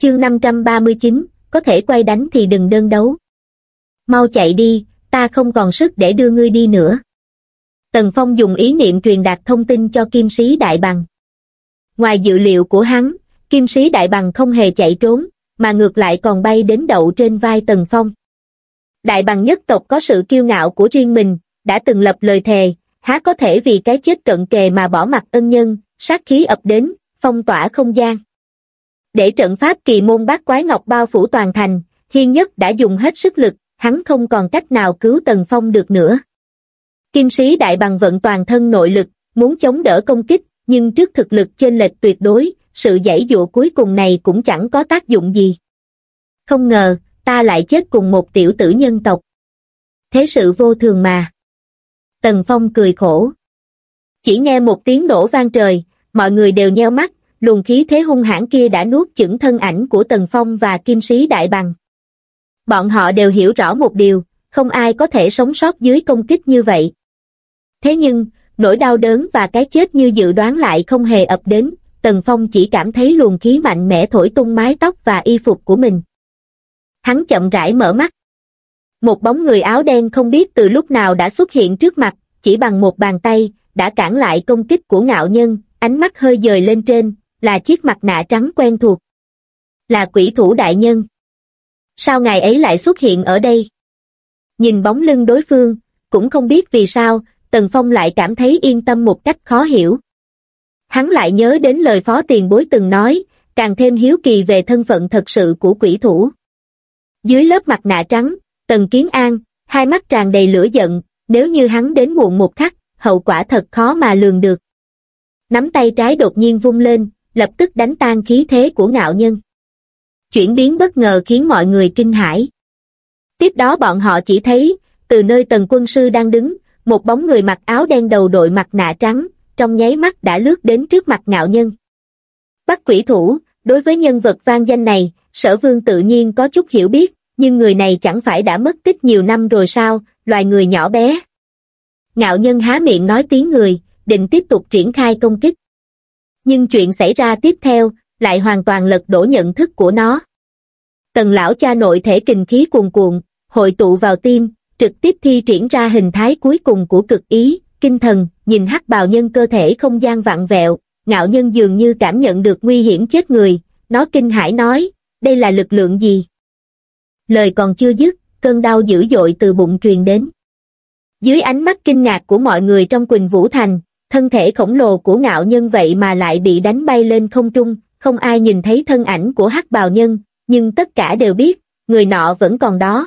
Chương 539, có thể quay đánh thì đừng đơn đấu. Mau chạy đi, ta không còn sức để đưa ngươi đi nữa. Tần Phong dùng ý niệm truyền đạt thông tin cho Kim Sĩ Đại Bằng. Ngoài dự liệu của hắn, Kim Sĩ Đại Bằng không hề chạy trốn, mà ngược lại còn bay đến đậu trên vai Tần Phong. Đại Bằng nhất tộc có sự kiêu ngạo của riêng mình, đã từng lập lời thề, há có thể vì cái chết cận kề mà bỏ mặc ân nhân, sát khí ập đến, phong tỏa không gian. Để trận pháp kỳ môn bát quái ngọc bao phủ toàn thành, Hiên Nhất đã dùng hết sức lực, hắn không còn cách nào cứu Tần Phong được nữa. Kim Sĩ Đại Bằng vận toàn thân nội lực, muốn chống đỡ công kích, nhưng trước thực lực chênh lệch tuyệt đối, sự giãy giụa cuối cùng này cũng chẳng có tác dụng gì. Không ngờ, ta lại chết cùng một tiểu tử nhân tộc. Thế sự vô thường mà. Tần Phong cười khổ. Chỉ nghe một tiếng nổ vang trời, mọi người đều nheo mắt, luồng khí thế hung hãn kia đã nuốt chửng thân ảnh của Tần Phong và Kim Sĩ Đại Bằng. Bọn họ đều hiểu rõ một điều, không ai có thể sống sót dưới công kích như vậy. Thế nhưng, nỗi đau đớn và cái chết như dự đoán lại không hề ập đến, Tần Phong chỉ cảm thấy luồng khí mạnh mẽ thổi tung mái tóc và y phục của mình. Hắn chậm rãi mở mắt. Một bóng người áo đen không biết từ lúc nào đã xuất hiện trước mặt, chỉ bằng một bàn tay, đã cản lại công kích của Ngạo Nhân, ánh mắt hơi dời lên trên, là chiếc mặt nạ trắng quen thuộc. Là Quỷ Thủ đại nhân. Sao ngài ấy lại xuất hiện ở đây? Nhìn bóng lưng đối phương, cũng không biết vì sao, Tần Phong lại cảm thấy yên tâm một cách khó hiểu. Hắn lại nhớ đến lời phó tiền bối từng nói, càng thêm hiếu kỳ về thân phận thật sự của Quỷ Thủ. Dưới lớp mặt nạ trắng, Tần Kiến An, hai mắt tràn đầy lửa giận, nếu như hắn đến muộn một khắc, hậu quả thật khó mà lường được. Nắm tay trái đột nhiên vung lên, lập tức đánh tan khí thế của Ngạo Nhân. Chuyển biến bất ngờ khiến mọi người kinh hãi. Tiếp đó bọn họ chỉ thấy, từ nơi Tần quân sư đang đứng, một bóng người mặc áo đen đầu đội mặt nạ trắng, trong nháy mắt đã lướt đến trước mặt Ngạo Nhân. Bắt Quỷ Thủ, đối với nhân vật vang danh này, Sở Vương tự nhiên có chút hiểu biết, nhưng người này chẳng phải đã mất tích nhiều năm rồi sao, loài người nhỏ bé. Ngạo Nhân há miệng nói tiếng người, định tiếp tục triển khai công kích. Nhưng chuyện xảy ra tiếp theo, lại hoàn toàn lật đổ nhận thức của nó. Tần lão cha nội thể kình khí cuồn cuộn, hội tụ vào tim, trực tiếp thi triển ra hình thái cuối cùng của cực ý, kinh thần, nhìn hắc bào nhân cơ thể không gian vặn vẹo, Ngạo Nhân dường như cảm nhận được nguy hiểm chết người, nó kinh hãi nói, đây là lực lượng gì? Lời còn chưa dứt, cơn đau dữ dội từ bụng truyền đến. Dưới ánh mắt kinh ngạc của mọi người trong Quỳnh Vũ Thành, thân thể khổng lồ của Ngạo Nhân vậy mà lại bị đánh bay lên không trung, không ai nhìn thấy thân ảnh của hắc bào nhân, nhưng tất cả đều biết, người nọ vẫn còn đó.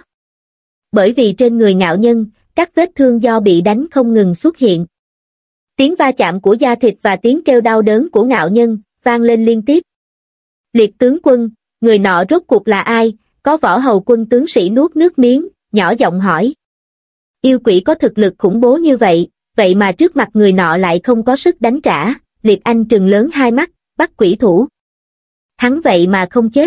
Bởi vì trên người Ngạo Nhân, các vết thương do bị đánh không ngừng xuất hiện. Tiếng va chạm của da thịt và tiếng kêu đau đớn của Ngạo Nhân vang lên liên tiếp. Liệt tướng quân, người nọ rốt cuộc là ai? Có võ hầu quân tướng sĩ nuốt nước miếng, nhỏ giọng hỏi. Yêu quỷ có thực lực khủng bố như vậy, vậy mà trước mặt người nọ lại không có sức đánh trả. Liệt Anh trừng lớn hai mắt, bắt Quỷ Thủ. Hắn vậy mà không chết.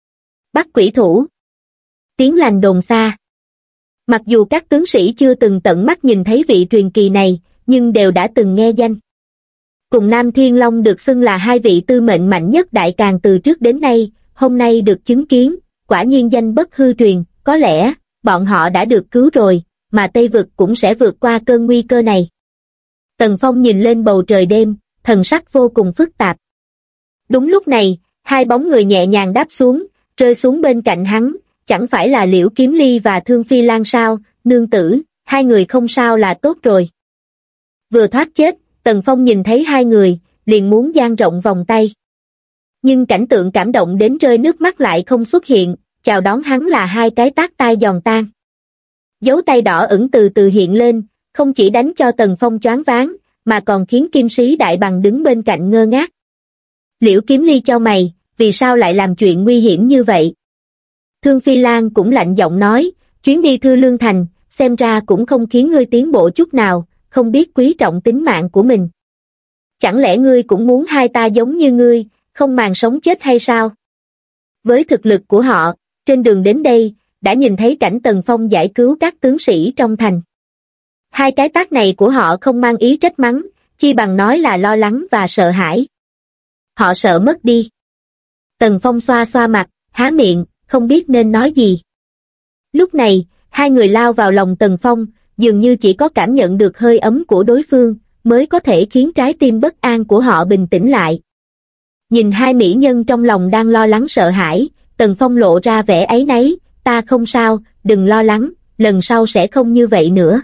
Bắt Quỷ Thủ. Tiếng lành đồn xa. Mặc dù các tướng sĩ chưa từng tận mắt nhìn thấy vị truyền kỳ này, nhưng đều đã từng nghe danh. Cùng Nam Thiên Long được xưng là hai vị tư mệnh mạnh nhất Đại Càn từ trước đến nay, hôm nay được chứng kiến, quả nhiên danh bất hư truyền, có lẽ, bọn họ đã được cứu rồi, mà Tây Vực cũng sẽ vượt qua cơn nguy cơ này. Tần Phong nhìn lên bầu trời đêm, thần sắc vô cùng phức tạp. Đúng lúc này, hai bóng người nhẹ nhàng đáp xuống, rơi xuống bên cạnh hắn, chẳng phải là Liễu Kiếm Ly và Thương Phi Lan sao, nương tử, hai người không sao là tốt rồi. Vừa thoát chết, Tần Phong nhìn thấy hai người, liền muốn dang rộng vòng tay. Nhưng cảnh tượng cảm động đến rơi nước mắt lại không xuất hiện, chào đón hắn là hai cái tát tai giòn tan. Dấu tay đỏ ửng từ từ hiện lên, không chỉ đánh cho Tần Phong choáng váng, mà còn khiến Kim Sĩ Đại Bằng đứng bên cạnh ngơ ngác. Liễu Kiếm Ly chau mày, vì sao lại làm chuyện nguy hiểm như vậy? Thương Phi Lan cũng lạnh giọng nói, chuyến đi Thư Lương Thành, xem ra cũng không khiến ngươi tiến bộ chút nào, không biết quý trọng tính mạng của mình. Chẳng lẽ ngươi cũng muốn hai ta giống như ngươi, không màng sống chết hay sao? Với thực lực của họ, trên đường đến đây, đã nhìn thấy cảnh Tần Phong giải cứu các tướng sĩ trong thành. Hai cái tát này của họ không mang ý trách mắng, chi bằng nói là lo lắng và sợ hãi. Họ sợ mất đi. Tần Phong xoa xoa mặt, há miệng, không biết nên nói gì. Lúc này, hai người lao vào lòng Tần Phong, dường như chỉ có cảm nhận được hơi ấm của đối phương, mới có thể khiến trái tim bất an của họ bình tĩnh lại. Nhìn hai mỹ nhân trong lòng đang lo lắng sợ hãi, Tần Phong lộ ra vẻ áy náy, ta không sao, đừng lo lắng, lần sau sẽ không như vậy nữa.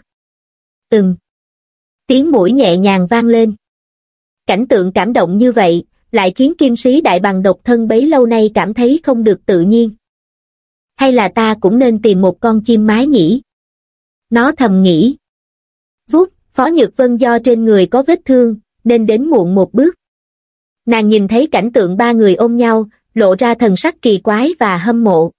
Tiếng mũi nhẹ nhàng vang lên. Cảnh tượng cảm động như vậy, lại khiến kim sĩ đại bằng độc thân bấy lâu nay cảm thấy không được tự nhiên. Hay là ta cũng nên tìm một con chim mái nhỉ? Nó thầm nghĩ. Vút, Phó Nhược Vân do trên người có vết thương, nên đến muộn một bước. Nàng nhìn thấy cảnh tượng ba người ôm nhau, lộ ra thần sắc kỳ quái và hâm mộ.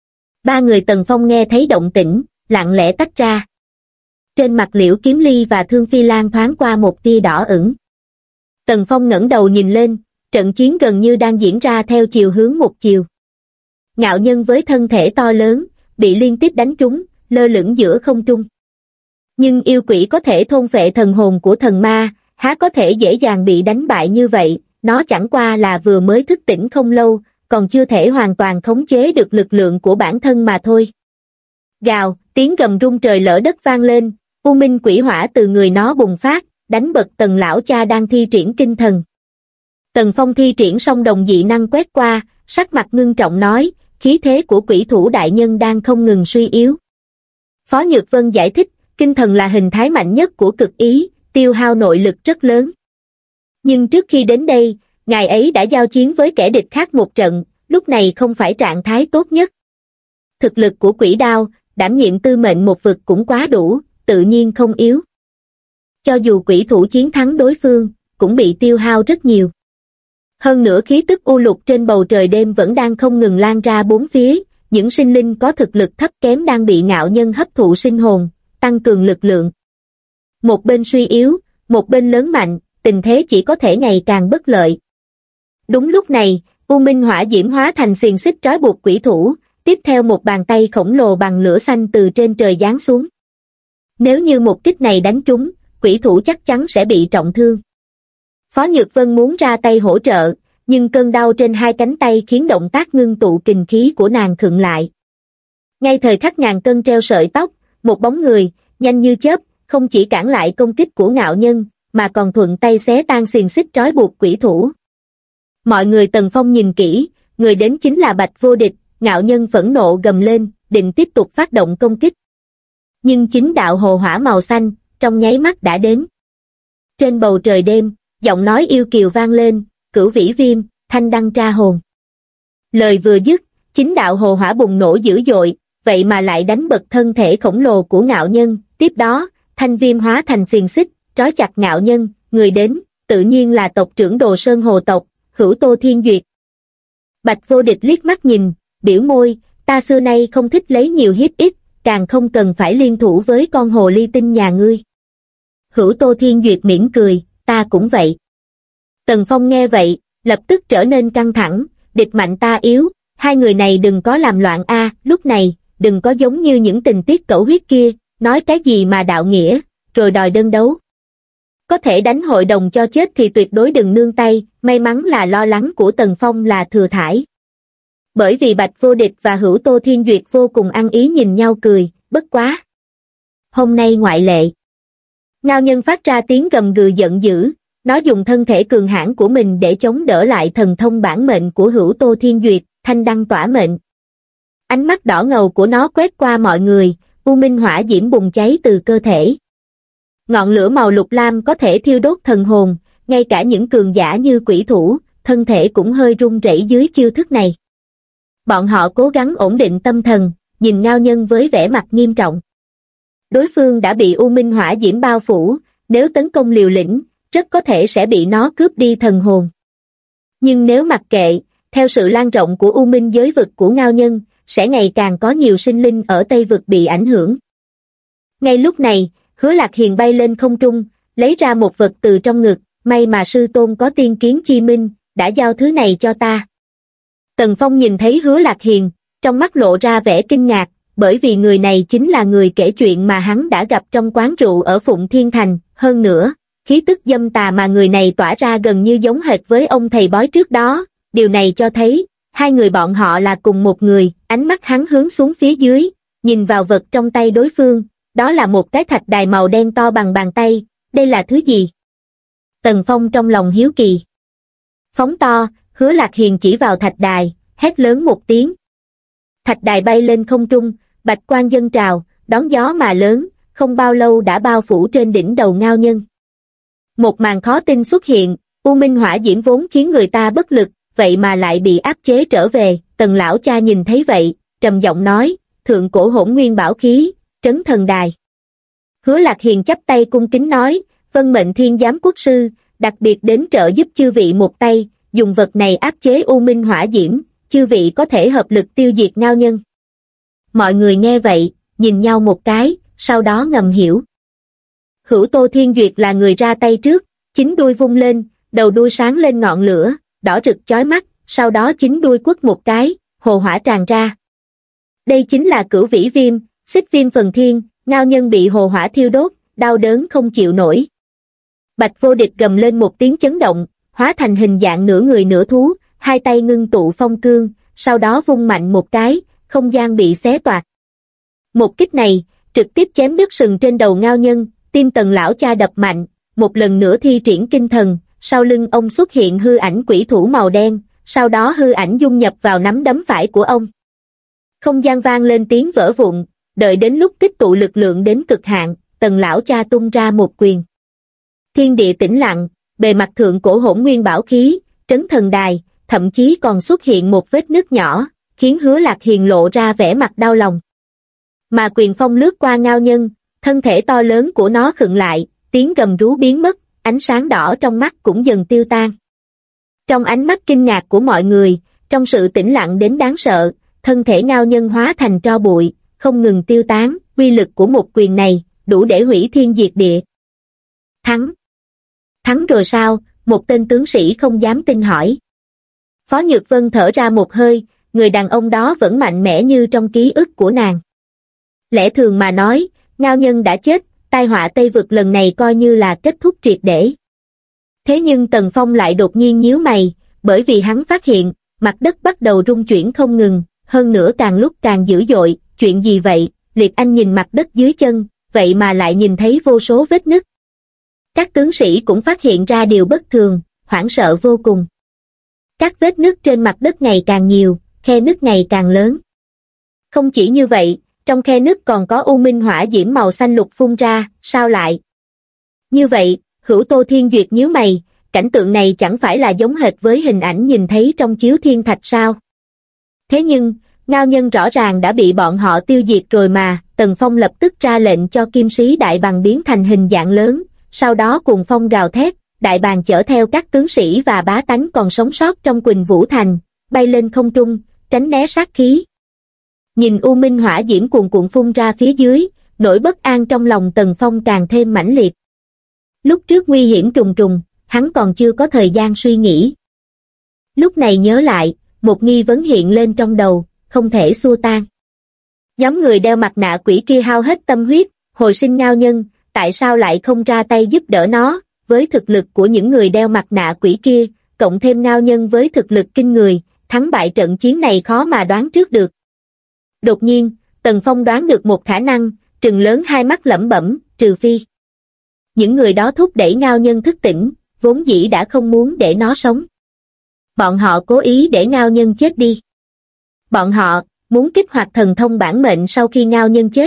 Ba người Tần Phong nghe thấy động tĩnh, lặng lẽ tách ra. Trên mặt Liễu Kiếm Ly và Thương Phi Lan thoáng qua một tia đỏ ửng. Tần Phong ngẩng đầu nhìn lên, trận chiến gần như đang diễn ra theo chiều hướng một chiều. Ngạo Nhân với thân thể to lớn, bị liên tiếp đánh trúng, lơ lửng giữa không trung. Nhưng yêu quỷ có thể thôn phệ thần hồn của thần ma, há có thể dễ dàng bị đánh bại như vậy, nó chẳng qua là vừa mới thức tỉnh không lâu, còn chưa thể hoàn toàn khống chế được lực lượng của bản thân mà thôi. Gào, tiếng gầm rung trời lỡ đất vang lên, u minh quỷ hỏa từ người nó bùng phát, đánh bật Tần lão cha đang thi triển kinh thần. Tần Phong thi triển xong đồng dị năng quét qua, sắc mặt ngưng trọng nói, khí thế của quỷ thủ đại nhân đang không ngừng suy yếu. Phó Nhược Vân giải thích, kinh thần là hình thái mạnh nhất của cực ý, tiêu hao nội lực rất lớn. Nhưng trước khi đến đây, ngài ấy đã giao chiến với kẻ địch khác một trận, lúc này không phải trạng thái tốt nhất. Thực lực của quỷ đao, đảm nhiệm tư mệnh một vực cũng quá đủ, tự nhiên không yếu. Cho dù quỷ thủ chiến thắng đối phương, cũng bị tiêu hao rất nhiều. Hơn nữa khí tức u lục trên bầu trời đêm vẫn đang không ngừng lan ra bốn phía, những sinh linh có thực lực thấp kém đang bị Ngạo Nhân hấp thụ sinh hồn, tăng cường lực lượng. Một bên suy yếu, một bên lớn mạnh, tình thế chỉ có thể ngày càng bất lợi. Đúng lúc này, U Minh hỏa diễm hóa thành xiềng xích trói buộc quỷ thủ, tiếp theo một bàn tay khổng lồ bằng lửa xanh từ trên trời giáng xuống. Nếu như một kích này đánh trúng, quỷ thủ chắc chắn sẽ bị trọng thương. Phó Nhược Vân muốn ra tay hỗ trợ, nhưng cơn đau trên hai cánh tay khiến động tác ngưng tụ kình khí của nàng khựng lại. Ngay thời khắc ngàn cân treo sợi tóc, một bóng người, nhanh như chớp, không chỉ cản lại công kích của Ngạo Nhân, mà còn thuận tay xé tan xiềng xích trói buộc quỷ thủ. Mọi người Tần Phong nhìn kỹ, người đến chính là Bạch Vô Địch, Ngạo Nhân phẫn nộ gầm lên, định tiếp tục phát động công kích. Nhưng chính đạo hồ hỏa màu xanh, trong nháy mắt đã đến. Trên bầu trời đêm, giọng nói yêu kiều vang lên, Cửu Vĩ Viêm, Thanh Đăng Tra Hồn. Lời vừa dứt, chính đạo hồ hỏa bùng nổ dữ dội, vậy mà lại đánh bật thân thể khổng lồ của Ngạo Nhân, tiếp đó, thanh viêm hóa thành xiềng xích, trói chặt Ngạo Nhân, người đến, tự nhiên là tộc trưởng Đồ Sơn Hồ tộc, Hữu Tô Thiên Duyệt. Bạch Vô Địch liếc mắt nhìn, biểu môi, ta xưa nay không thích lấy nhiều hiếp ít, càng không cần phải liên thủ với con hồ ly tinh nhà ngươi. Hữu Tô Thiên Duyệt mỉm cười, ta cũng vậy. Tần Phong nghe vậy, lập tức trở nên căng thẳng, địch mạnh ta yếu, hai người này đừng có làm loạn a, lúc này, đừng có giống như những tình tiết cẩu huyết kia, nói cái gì mà đạo nghĩa, rồi đòi đơn đấu. Có thể đánh hội đồng cho chết thì tuyệt đối đừng nương tay, may mắn là lo lắng của Tần Phong là thừa thãi. Bởi vì Bạch Vô Địch và Hữu Tô Thiên Duyệt vô cùng ăn ý nhìn nhau cười, bất quá. Hôm nay ngoại lệ. Ngao Nhân phát ra tiếng gầm gừ giận dữ, nó dùng thân thể cường hãn của mình để chống đỡ lại thần thông bản mệnh của Hữu Tô Thiên Duyệt, Thanh Đăng Tỏa Mệnh. Ánh mắt đỏ ngầu của nó quét qua mọi người, u minh hỏa diễm bùng cháy từ cơ thể. Ngọn lửa màu lục lam có thể thiêu đốt thần hồn, ngay cả những cường giả như quỷ thủ, thân thể cũng hơi run rẩy dưới chiêu thức này. Bọn họ cố gắng ổn định tâm thần, nhìn Ngao Nhân với vẻ mặt nghiêm trọng. Đối phương đã bị u minh hỏa diễm bao phủ, nếu tấn công liều lĩnh, rất có thể sẽ bị nó cướp đi thần hồn. Nhưng nếu mặc kệ, theo sự lan rộng của u minh giới vực của Ngao Nhân, sẽ ngày càng có nhiều sinh linh ở Tây vực bị ảnh hưởng. Ngay lúc này, Hứa Lạc Hiền bay lên không trung, lấy ra một vật từ trong ngực, may mà sư tôn có tiên kiến chi minh, đã giao thứ này cho ta. Tần Phong nhìn thấy Hứa Lạc Hiền, trong mắt lộ ra vẻ kinh ngạc, bởi vì người này chính là người kể chuyện mà hắn đã gặp trong quán rượu ở Phụng Thiên Thành, hơn nữa, khí tức dâm tà mà người này tỏa ra gần như giống hệt với ông thầy bói trước đó, điều này cho thấy, Hai người bọn họ là cùng một người, ánh mắt hắn hướng xuống phía dưới, nhìn vào vật trong tay đối phương, đó là một cái thạch đài màu đen to bằng bàn tay, đây là thứ gì? Tần Phong trong lòng hiếu kỳ. Phóng to, Hứa Lạc Hiền chỉ vào thạch đài, hét lớn một tiếng. Thạch đài bay lên không trung, bạch quang dâng trào, đón gió mà lớn, không bao lâu đã bao phủ trên đỉnh đầu Ngao Nhân. Một màn khó tin xuất hiện, U Minh hỏa diễm vốn khiến người ta bất lực, vậy mà lại bị áp chế trở về. Tần lão cha nhìn thấy vậy, trầm giọng nói, thượng cổ hỗn nguyên bảo khí, Trấn Thần Đài. Hứa Lạc Hiền chắp tay cung kính nói, vân mệnh thiên giám quốc sư, đặc biệt đến trợ giúp chư vị một tay, dùng vật này áp chế U Minh hỏa diễm, chư vị có thể hợp lực tiêu diệt Ngao Nhân. Mọi người nghe vậy, nhìn nhau một cái, sau đó ngầm hiểu. Hữu Tô Thiên Duyệt là người ra tay trước, chính đuôi vung lên, đầu đuôi sáng lên ngọn lửa, đỏ rực chói mắt, sau đó chính đuôi quất một cái, hồ hỏa tràn ra. Đây chính là Cửu Vĩ Viêm, Xích Viêm Phần Thiên, Ngao Nhân bị hồ hỏa thiêu đốt, đau đớn không chịu nổi. Bạch Vô Địch gầm lên một tiếng chấn động, hóa thành hình dạng nửa người nửa thú, hai tay ngưng tụ phong cương, sau đó vung mạnh một cái, không gian bị xé toạc. Một kích này, trực tiếp chém đứt sừng trên đầu Ngao Nhân, tim Tần lão cha đập mạnh, một lần nữa thi triển kinh thần, sau lưng ông xuất hiện hư ảnh quỷ thủ màu đen, sau đó hư ảnh dung nhập vào nắm đấm phải của ông. Không gian vang lên tiếng vỡ vụn, đợi đến lúc tích tụ lực lượng đến cực hạn, Tần lão cha tung ra một quyền. Thiên địa tĩnh lặng, bề mặt thượng cổ hỗn nguyên bảo khí, Trấn Thần Đài, thậm chí còn xuất hiện một vết nứt nhỏ, khiến Hứa Lạc Hiền lộ ra vẻ mặt đau lòng. Mà quyền phong lướt qua Ngao Nhân, thân thể to lớn của nó khựng lại, tiếng gầm rú biến mất, ánh sáng đỏ trong mắt cũng dần tiêu tan. Trong ánh mắt kinh ngạc của mọi người, trong sự tĩnh lặng đến đáng sợ, thân thể Ngao Nhân hóa thành tro bụi, không ngừng tiêu tán, uy lực của một quyền này, đủ để hủy thiên diệt địa. Thắng! Thắng rồi sao? Một tên tướng sĩ không dám tin hỏi. Phó Nhược Vân thở ra một hơi, người đàn ông đó vẫn mạnh mẽ như trong ký ức của nàng. Lẽ thường mà nói, Ngao Nhân đã chết, tai họa Tây Vực lần này coi như là kết thúc triệt để. Thế nhưng Tần Phong lại đột nhiên nhíu mày, bởi vì hắn phát hiện, mặt đất bắt đầu rung chuyển không ngừng, hơn nữa càng lúc càng dữ dội, chuyện gì vậy? Liệt Anh nhìn mặt đất dưới chân, vậy mà lại nhìn thấy vô số vết nứt. Các tướng sĩ cũng phát hiện ra điều bất thường, hoảng sợ vô cùng. Các vết nứt trên mặt đất ngày càng nhiều, khe nứt ngày càng lớn. Không chỉ như vậy, trong khe nứt còn có u minh hỏa diễm màu xanh lục phun ra, sao lại? Như vậy, Hữu Tô Thiên Duyệt nhíu mày, cảnh tượng này chẳng phải là giống hệt với hình ảnh nhìn thấy trong chiếu thiên thạch sao? Thế nhưng, Ngao Nhân rõ ràng đã bị bọn họ tiêu diệt rồi mà. Tần Phong lập tức ra lệnh cho kim sĩ đại bàng biến thành hình dạng lớn, sau đó cùng phong gào thét, đại bàng chở theo các tướng sĩ và bá tánh còn sống sót trong Quỳnh Vũ Thành, bay lên không trung, tránh né sát khí. Nhìn u minh hỏa diễm cuồn cuộn phun ra phía dưới, nỗi bất an trong lòng Tần Phong càng thêm mãnh liệt. Lúc trước nguy hiểm trùng trùng, hắn còn chưa có thời gian suy nghĩ. Lúc này nhớ lại, một nghi vấn hiện lên trong đầu, không thể xua tan. Nhóm người đeo mặt nạ quỷ kia hao hết tâm huyết, hồi sinh Ngao Nhân, tại sao lại không ra tay giúp đỡ nó? Với thực lực của những người đeo mặt nạ quỷ kia, cộng thêm Ngao Nhân với thực lực kinh người, thắng bại trận chiến này khó mà đoán trước được. Đột nhiên, Tần Phong đoán được một khả năng, trừng lớn hai mắt lẩm bẩm, trừ phi. Những người đó thúc đẩy Ngao Nhân thức tỉnh, vốn dĩ đã không muốn để nó sống. Bọn họ cố ý để Ngao Nhân chết đi. Bọn họ muốn kích hoạt thần thông bản mệnh sau khi Ngao Nhân chết.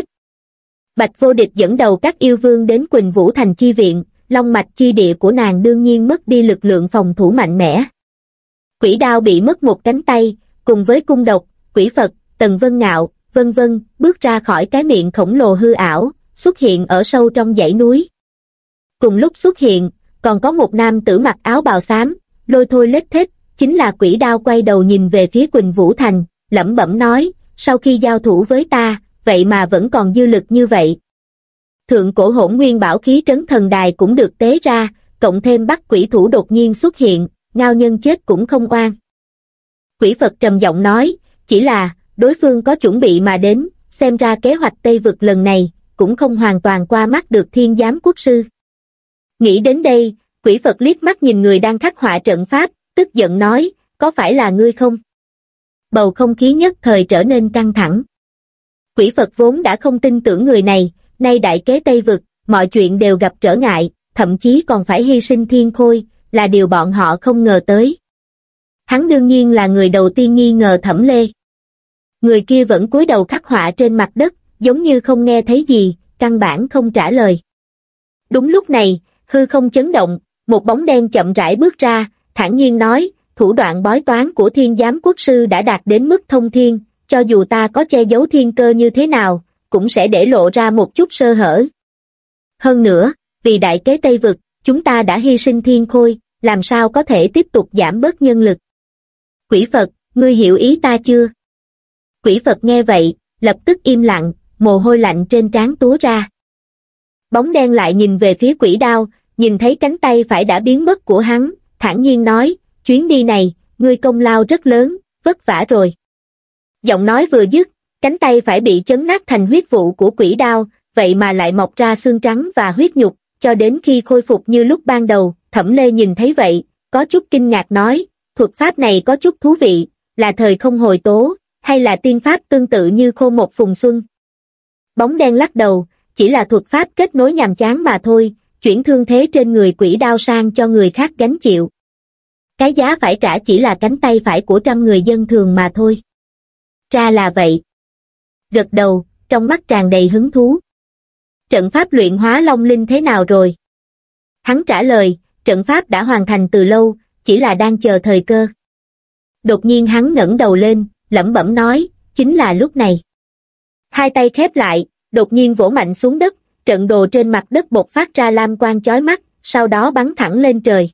Bạch Vô Địch dẫn đầu các yêu vương đến Quỳnh Vũ Thành chi viện, long mạch chi địa của nàng đương nhiên mất đi lực lượng phòng thủ mạnh mẽ. Quỷ Đao bị mất một cánh tay, cùng với cung độc, quỷ Phật, Tần Vân Ngạo, vân vân, bước ra khỏi cái miệng khổng lồ hư ảo, xuất hiện ở sâu trong dãy núi. Cùng lúc xuất hiện, còn có một nam tử mặc áo bào xám, lôi thôi lết thết, chính là Quỷ Đao quay đầu nhìn về phía Quỳnh Vũ Thành, lẩm bẩm nói, sau khi giao thủ với ta, vậy mà vẫn còn dư lực như vậy. Thượng cổ hỗn nguyên bảo khí Trấn Thần Đài cũng được tế ra, cộng thêm bắt quỷ thủ đột nhiên xuất hiện, Ngao Nhân chết cũng không oan. Quỷ Phật trầm giọng nói, chỉ là, đối phương có chuẩn bị mà đến, xem ra kế hoạch Tây Vực lần này, cũng không hoàn toàn qua mắt được Thiên Giám Quốc Sư. Nghĩ đến đây, Quỷ Phật liếc mắt nhìn người đang khắc họa trận pháp, tức giận nói, có phải là ngươi không? Bầu không khí nhất thời trở nên căng thẳng. Quỷ Phật vốn đã không tin tưởng người này, nay đại kế Tây Vực, mọi chuyện đều gặp trở ngại, thậm chí còn phải hy sinh Thiên Khôi, là điều bọn họ không ngờ tới. Hắn đương nhiên là người đầu tiên nghi ngờ Thẩm Lê. Người kia vẫn cúi đầu khắc họa trên mặt đất, giống như không nghe thấy gì, căn bản không trả lời. Đúng lúc này, hư không chấn động, một bóng đen chậm rãi bước ra, thản nhiên nói, thủ đoạn bói toán của Thiên Giám Quốc Sư đã đạt đến mức thông thiên, cho dù ta có che giấu thiên cơ như thế nào, cũng sẽ để lộ ra một chút sơ hở. Hơn nữa, vì đại kế Tây Vực, chúng ta đã hy sinh Thiên Khôi, làm sao có thể tiếp tục giảm bớt nhân lực. Quỷ Phật, ngươi hiểu ý ta chưa? Quỷ Phật nghe vậy, lập tức im lặng, mồ hôi lạnh trên trán túa ra. Bóng đen lại nhìn về phía Quỷ Đao, nhìn thấy cánh tay phải đã biến mất của hắn, thản nhiên nói, chuyến đi này, ngươi công lao rất lớn, vất vả rồi. Giọng nói vừa dứt, cánh tay phải bị chấn nát thành huyết vụ của Quỷ Đao, vậy mà lại mọc ra xương trắng và huyết nhục, cho đến khi khôi phục như lúc ban đầu. Thẩm Lê nhìn thấy vậy, có chút kinh ngạc nói, thuật pháp này có chút thú vị, là thời không hồi tố, hay là tiên pháp tương tự như khô một phùng xuân. Bóng đen lắc đầu, chỉ là thuật pháp kết nối nhàm chán mà thôi, chuyển thương thế trên người Quỷ Đao sang cho người khác gánh chịu. Cái giá phải trả chỉ là cánh tay phải của trăm người dân thường mà thôi. Ra là vậy. Gật đầu, trong mắt tràn đầy hứng thú. Trận pháp luyện hóa long linh thế nào rồi? Hắn trả lời, trận pháp đã hoàn thành từ lâu, chỉ là đang chờ thời cơ. Đột nhiên hắn ngẩng đầu lên, lẩm bẩm nói, chính là lúc này. Hai tay khép lại, đột nhiên vỗ mạnh xuống đất, trận đồ trên mặt đất bộc phát ra lam quang chói mắt, sau đó bắn thẳng lên trời.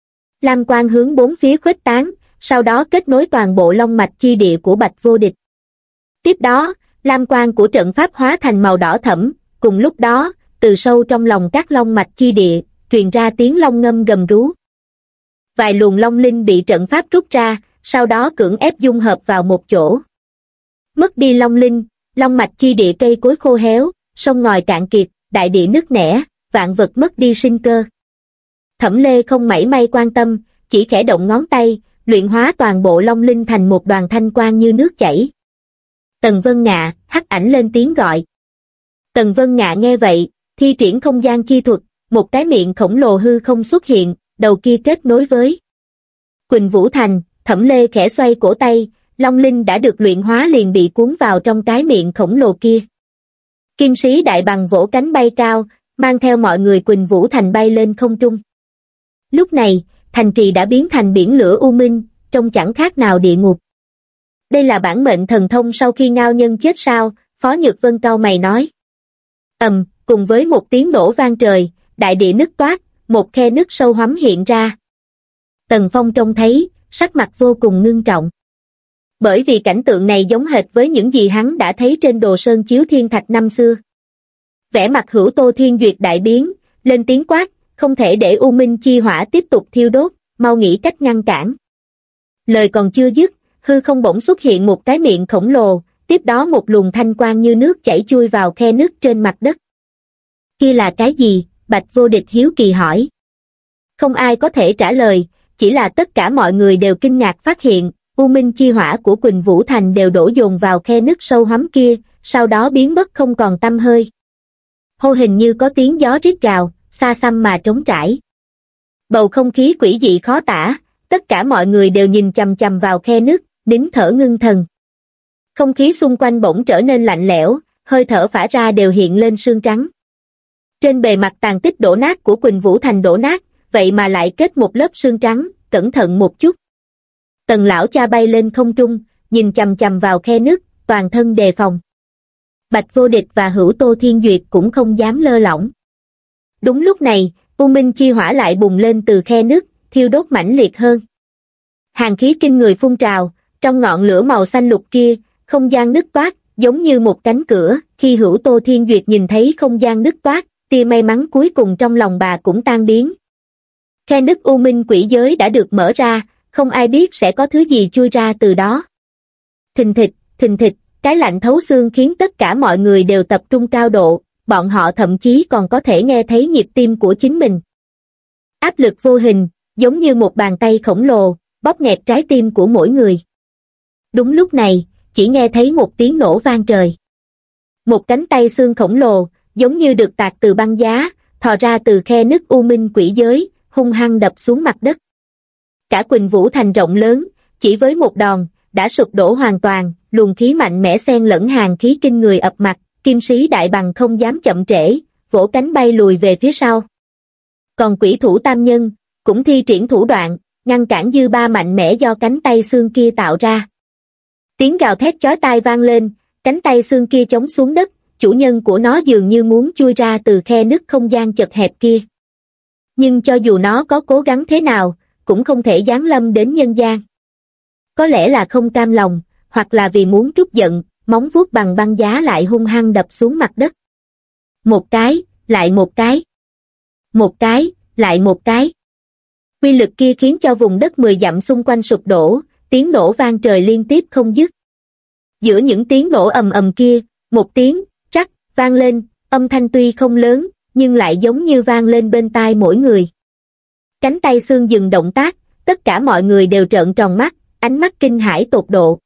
Lam quang hướng bốn phía khuếch tán, sau đó kết nối toàn bộ long mạch chi địa của Bạch Vô Địch. Tiếp đó, lam quang của trận pháp hóa thành màu đỏ thẫm, cùng lúc đó, từ sâu trong lòng các long mạch chi địa, truyền ra tiếng long ngâm gầm rú. Vài luồng long linh bị trận pháp rút ra, sau đó cưỡng ép dung hợp vào một chỗ. Mất đi long linh, long mạch chi địa cây cối khô héo, sông ngòi cạn kiệt, đại địa nứt nẻ, vạn vật mất đi sinh cơ. Thẩm Lê không mảy may quan tâm, chỉ khẽ động ngón tay, luyện hóa toàn bộ long linh thành một đoàn thanh quang như nước chảy. Tần Vân Ngạ, hắc ảnh lên tiếng gọi. Tần Vân Ngạ nghe vậy, thi triển không gian chi thuật, một cái miệng khổng lồ hư không xuất hiện, đầu kia kết nối với Quỳnh Vũ Thành. Thẩm Lê khẽ xoay cổ tay, long linh đã được luyện hóa liền bị cuốn vào trong cái miệng khổng lồ kia. Kim sĩ đại bằng vỗ cánh bay cao, mang theo mọi người Quỳnh Vũ Thành bay lên không trung. Lúc này, thành trì đã biến thành biển lửa u minh, trông chẳng khác nào địa ngục. Đây là bản mệnh thần thông sau khi Ngao Nhân chết sao? Phó Nhược Vân cau mày nói. Cùng với một tiếng nổ vang trời, đại địa nứt toát, một khe nứt sâu hoắm hiện ra. Tần Phong trông thấy, sắc mặt vô cùng ngưng trọng. Bởi vì cảnh tượng này giống hệt với những gì hắn đã thấy trên Đồ Sơn Chiếu Thiên Thạch năm xưa. Vẻ mặt Hữu Tô Thiên Duyệt đại biến, lên tiếng quát, không thể để U Minh chi hỏa tiếp tục thiêu đốt, mau nghĩ cách ngăn cản. Lời còn chưa dứt, hư không bỗng xuất hiện một cái miệng khổng lồ, tiếp đó một luồng thanh quang như nước chảy chui vào khe nứt trên mặt đất. Kia là cái gì? Bạch Vô Địch hiếu kỳ hỏi. Không ai có thể trả lời, chỉ là tất cả mọi người đều kinh ngạc phát hiện, U Minh chi hỏa của Quỳnh Vũ Thành đều đổ dồn vào khe nứt sâu hoắm kia, sau đó biến mất không còn tăm hơi. Hô hình như có tiếng gió rít gào, xa xăm mà trống trải. Bầu không khí quỷ dị khó tả, tất cả mọi người đều nhìn chằm chằm vào khe nứt, nín thở ngưng thần. Không khí xung quanh bỗng trở nên lạnh lẽo, hơi thở phả ra đều hiện lên sương trắng. Trên bề mặt tàn tích đổ nát của Quỳnh Vũ Thành đổ nát, vậy mà lại kết một lớp sương trắng, cẩn thận một chút. Tần lão cha bay lên không trung, nhìn chằm chằm vào khe nứt, toàn thân đề phòng. Bạch Vô Địch và Hữu Tô Thiên Duyệt cũng không dám lơ lỏng. Đúng lúc này, U Minh chi hỏa lại bùng lên từ khe nứt, thiêu đốt mãnh liệt hơn. Hàn khí kinh người phun trào, trong ngọn lửa màu xanh lục kia, không gian nứt toát, giống như một cánh cửa. Khi Hữu Tô Thiên Duyệt nhìn thấy không gian nứt toát, tia may mắn cuối cùng trong lòng bà cũng tan biến. Khe nứt U Minh quỷ giới đã được mở ra, không ai biết sẽ có thứ gì chui ra từ đó. Thình thịch, cái lạnh thấu xương khiến tất cả mọi người đều tập trung cao độ, bọn họ thậm chí còn có thể nghe thấy nhịp tim của chính mình. Áp lực vô hình, giống như một bàn tay khổng lồ, bóp nghẹt trái tim của mỗi người. Đúng lúc này, chỉ nghe thấy một tiếng nổ vang trời. Một cánh tay xương khổng lồ, giống như được tạc từ băng giá, thò ra từ khe nứt u minh quỷ giới, hung hăng đập xuống mặt đất. Cả Quỳnh Vũ Thành rộng lớn, chỉ với một đòn, đã sụp đổ hoàn toàn, luồng khí mạnh mẽ xen lẫn hàn khí kinh người ập mặt, Kim Sĩ Đại Bằng không dám chậm trễ, vỗ cánh bay lùi về phía sau. Còn Quỷ Thủ Tam Nhân, cũng thi triển thủ đoạn, ngăn cản dư ba mạnh mẽ do cánh tay xương kia tạo ra. Tiếng gào thét chói tai vang lên, cánh tay xương kia chống xuống đất, chủ nhân của nó dường như muốn chui ra từ khe nứt không gian chật hẹp kia. Nhưng cho dù nó có cố gắng thế nào, cũng không thể giáng lâm đến nhân gian. Có lẽ là không cam lòng, hoặc là vì muốn trút giận, móng vuốt bằng băng giá lại hung hăng đập xuống mặt đất. Một cái, lại một cái. Một cái, lại một cái. Quy lực kia khiến cho vùng đất 10 dặm xung quanh sụp đổ, tiếng nổ vang trời liên tiếp không dứt. Giữa những tiếng nổ ầm ầm kia, một tiếng, rắc, vang lên, âm thanh tuy không lớn, nhưng lại giống như vang lên bên tai mỗi người. Cánh tay xương dừng động tác, tất cả mọi người đều trợn tròn mắt, ánh mắt kinh hãi tột độ.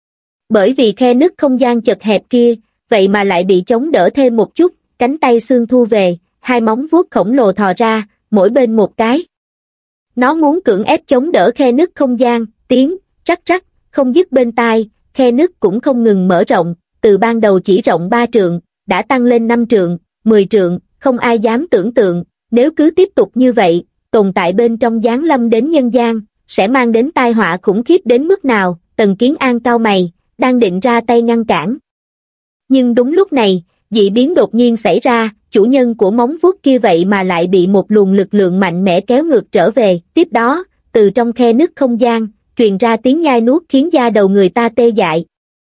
Bởi vì khe nứt không gian chật hẹp kia, vậy mà lại bị chống đỡ thêm một chút, cánh tay xương thu về, hai móng vuốt khổng lồ thò ra, mỗi bên một cái. Nó muốn cưỡng ép chống đỡ khe nứt không gian, tiếng, rắc rắc, không dứt bên tai, khe nứt cũng không ngừng mở rộng, từ ban đầu chỉ rộng 3 trượng, đã tăng lên 5 trượng, 10 trượng, không ai dám tưởng tượng, nếu cứ tiếp tục như vậy, tồn tại bên trong giáng lâm đến nhân gian, sẽ mang đến tai họa khủng khiếp đến mức nào. Tần Kiến An cau mày, đang định ra tay ngăn cản. Nhưng đúng lúc này, dị biến đột nhiên xảy ra, chủ nhân của móng vuốt kia vậy mà lại bị một luồng lực lượng mạnh mẽ kéo ngược trở về, tiếp đó, từ trong khe nứt không gian, truyền ra tiếng nhai nuốt khiến da đầu người ta tê dại.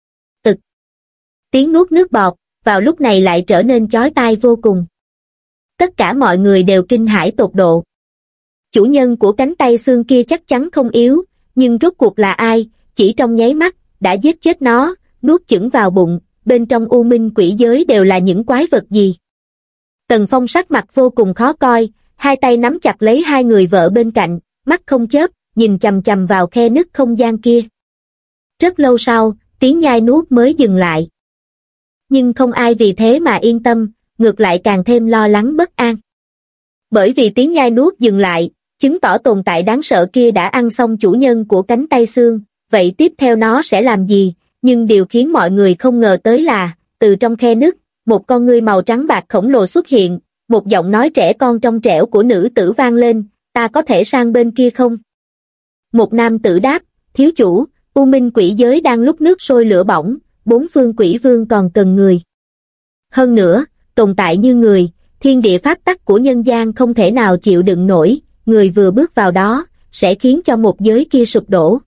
Tiếng nuốt nước bọt, vào lúc này lại trở nên chói tai vô cùng. Tất cả mọi người đều kinh hãi tột độ. Chủ nhân của cánh tay xương kia chắc chắn không yếu, nhưng rốt cuộc là ai, chỉ trong nháy mắt, đã giết chết nó, nuốt chửng vào bụng, bên trong u minh quỷ giới đều là những quái vật gì. Tần Phong sắc mặt vô cùng khó coi, hai tay nắm chặt lấy hai người vợ bên cạnh, mắt không chớp, nhìn chằm chằm vào khe nứt không gian kia. Rất lâu sau, tiếng nhai nuốt mới dừng lại. Nhưng không ai vì thế mà yên tâm, ngược lại càng thêm lo lắng bất an. Bởi vì tiếng nhai nuốt dừng lại, chứng tỏ tồn tại đáng sợ kia đã ăn xong chủ nhân của cánh tay xương, vậy tiếp theo nó sẽ làm gì? Nhưng điều khiến mọi người không ngờ tới là, từ trong khe nứt, một con ngươi màu trắng bạc khổng lồ xuất hiện, một giọng nói trẻ con trong trẻo của nữ tử vang lên, ta có thể sang bên kia không? Một nam tử đáp, thiếu chủ, u minh quỷ giới đang lúc nước sôi lửa bỏng, bốn phương quỷ vương còn cần người. Hơn nữa, tồn tại như người, thiên địa pháp tắc của nhân gian không thể nào chịu đựng nổi, người vừa bước vào đó, sẽ khiến cho một giới kia sụp đổ.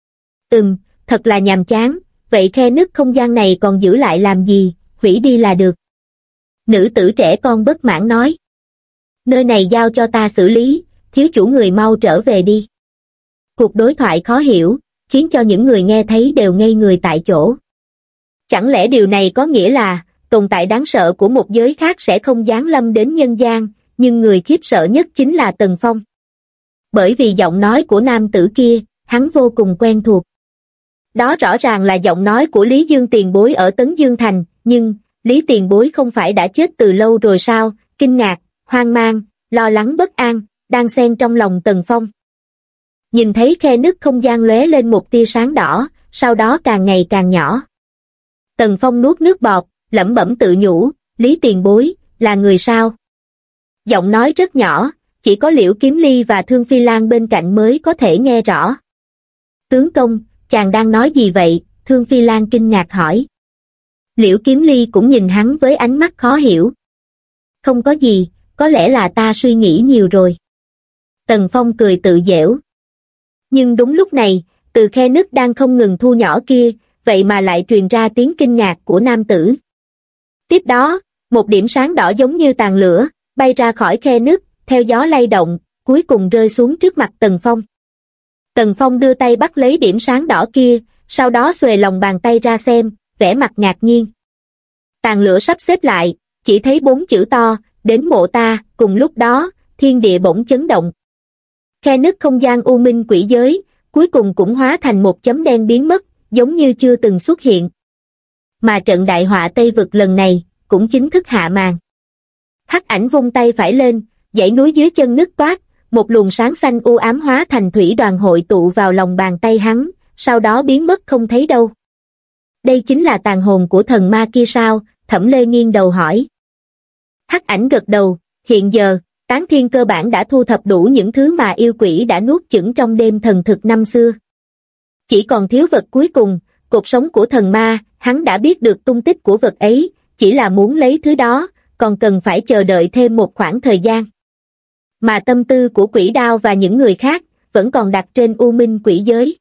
Thật là nhàm chán, vậy khe nứt không gian này còn giữ lại làm gì, hủy đi là được. Nữ tử trẻ con bất mãn nói. Nơi này giao cho ta xử lý, thiếu chủ người mau trở về đi. Cuộc đối thoại khó hiểu, khiến cho những người nghe thấy đều ngây người tại chỗ. Chẳng lẽ điều này có nghĩa là, tồn tại đáng sợ của một giới khác sẽ không giáng lâm đến nhân gian, nhưng người khiếp sợ nhất chính là Tần Phong. Bởi vì giọng nói của nam tử kia, hắn vô cùng quen thuộc. Đó rõ ràng là giọng nói của Lý Dương tiền bối ở Tấn Dương Thành, nhưng, Lý tiền bối không phải đã chết từ lâu rồi sao? Kinh ngạc, hoang mang, lo lắng bất an, đang xen trong lòng Tần Phong. Nhìn thấy khe nứt không gian lóe lên một tia sáng đỏ, sau đó càng ngày càng nhỏ. Tần Phong nuốt nước bọt, lẩm bẩm tự nhủ, Lý tiền bối, là người sao? Giọng nói rất nhỏ, chỉ có Liễu Kiếm Ly và Thương Phi Lan bên cạnh mới có thể nghe rõ. Tướng công, chàng đang nói gì vậy? Thương Phi Lan kinh ngạc hỏi. Liễu Kiếm Ly cũng nhìn hắn với ánh mắt khó hiểu. Không có gì, có lẽ là ta suy nghĩ nhiều rồi. Tần Phong cười tự giễu. Nhưng đúng lúc này, từ khe nứt đang không ngừng thu nhỏ kia, vậy mà lại truyền ra tiếng kinh ngạc của nam tử. Tiếp đó, một điểm sáng đỏ giống như tàn lửa, bay ra khỏi khe nứt, theo gió lay động, cuối cùng rơi xuống trước mặt Tần Phong. Tần Phong đưa tay bắt lấy điểm sáng đỏ kia, sau đó xuề lòng bàn tay ra xem, vẻ mặt ngạc nhiên. Tàn lửa sắp xếp lại, chỉ thấy 4 chữ to, đến mộ ta, cùng lúc đó, thiên địa bỗng chấn động. Khe nứt không gian u minh quỷ giới, cuối cùng cũng hóa thành một chấm đen biến mất, giống như chưa từng xuất hiện. Mà trận đại họa Tây Vực lần này, cũng chính thức hạ màn. Hắc ảnh vung tay phải lên, dãy núi dưới chân nứt toác, một luồng sáng xanh u ám hóa thành thủy đoàn hội tụ vào lòng bàn tay hắn, sau đó biến mất không thấy đâu. Đây chính là tàn hồn của thần ma kia sao? Thẩm Lê nghiêng đầu hỏi. Hắc ảnh gật đầu, hiện giờ, Tán Thiên cơ bản đã thu thập đủ những thứ mà yêu quỷ đã nuốt chửng trong đêm thần thực năm xưa. Chỉ còn thiếu vật cuối cùng, cột sống của thần ma, hắn đã biết được tung tích của vật ấy, chỉ là muốn lấy thứ đó, còn cần phải chờ đợi thêm một khoảng thời gian. Mà tâm tư của Quỷ Đao và những người khác, vẫn còn đặt trên U Minh quỷ giới.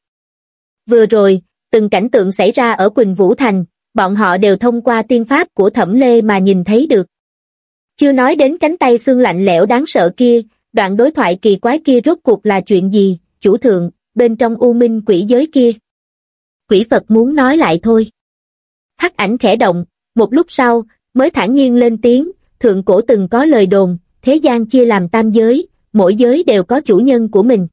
Vừa rồi, từng cảnh tượng xảy ra ở Quỳnh Vũ Thành, bọn họ đều thông qua tiên pháp của Thẩm Lê mà nhìn thấy được. Chưa nói đến cánh tay xương lạnh lẽo đáng sợ kia, đoạn đối thoại kỳ quái kia rốt cuộc là chuyện gì, chủ thượng, bên trong U Minh quỷ giới kia. Quỷ Phật muốn nói lại thôi. Hắc ảnh khẽ động, một lúc sau, mới thản nhiên lên tiếng, thượng cổ từng có lời đồn, thế gian chia làm tam giới, mỗi giới đều có chủ nhân của mình.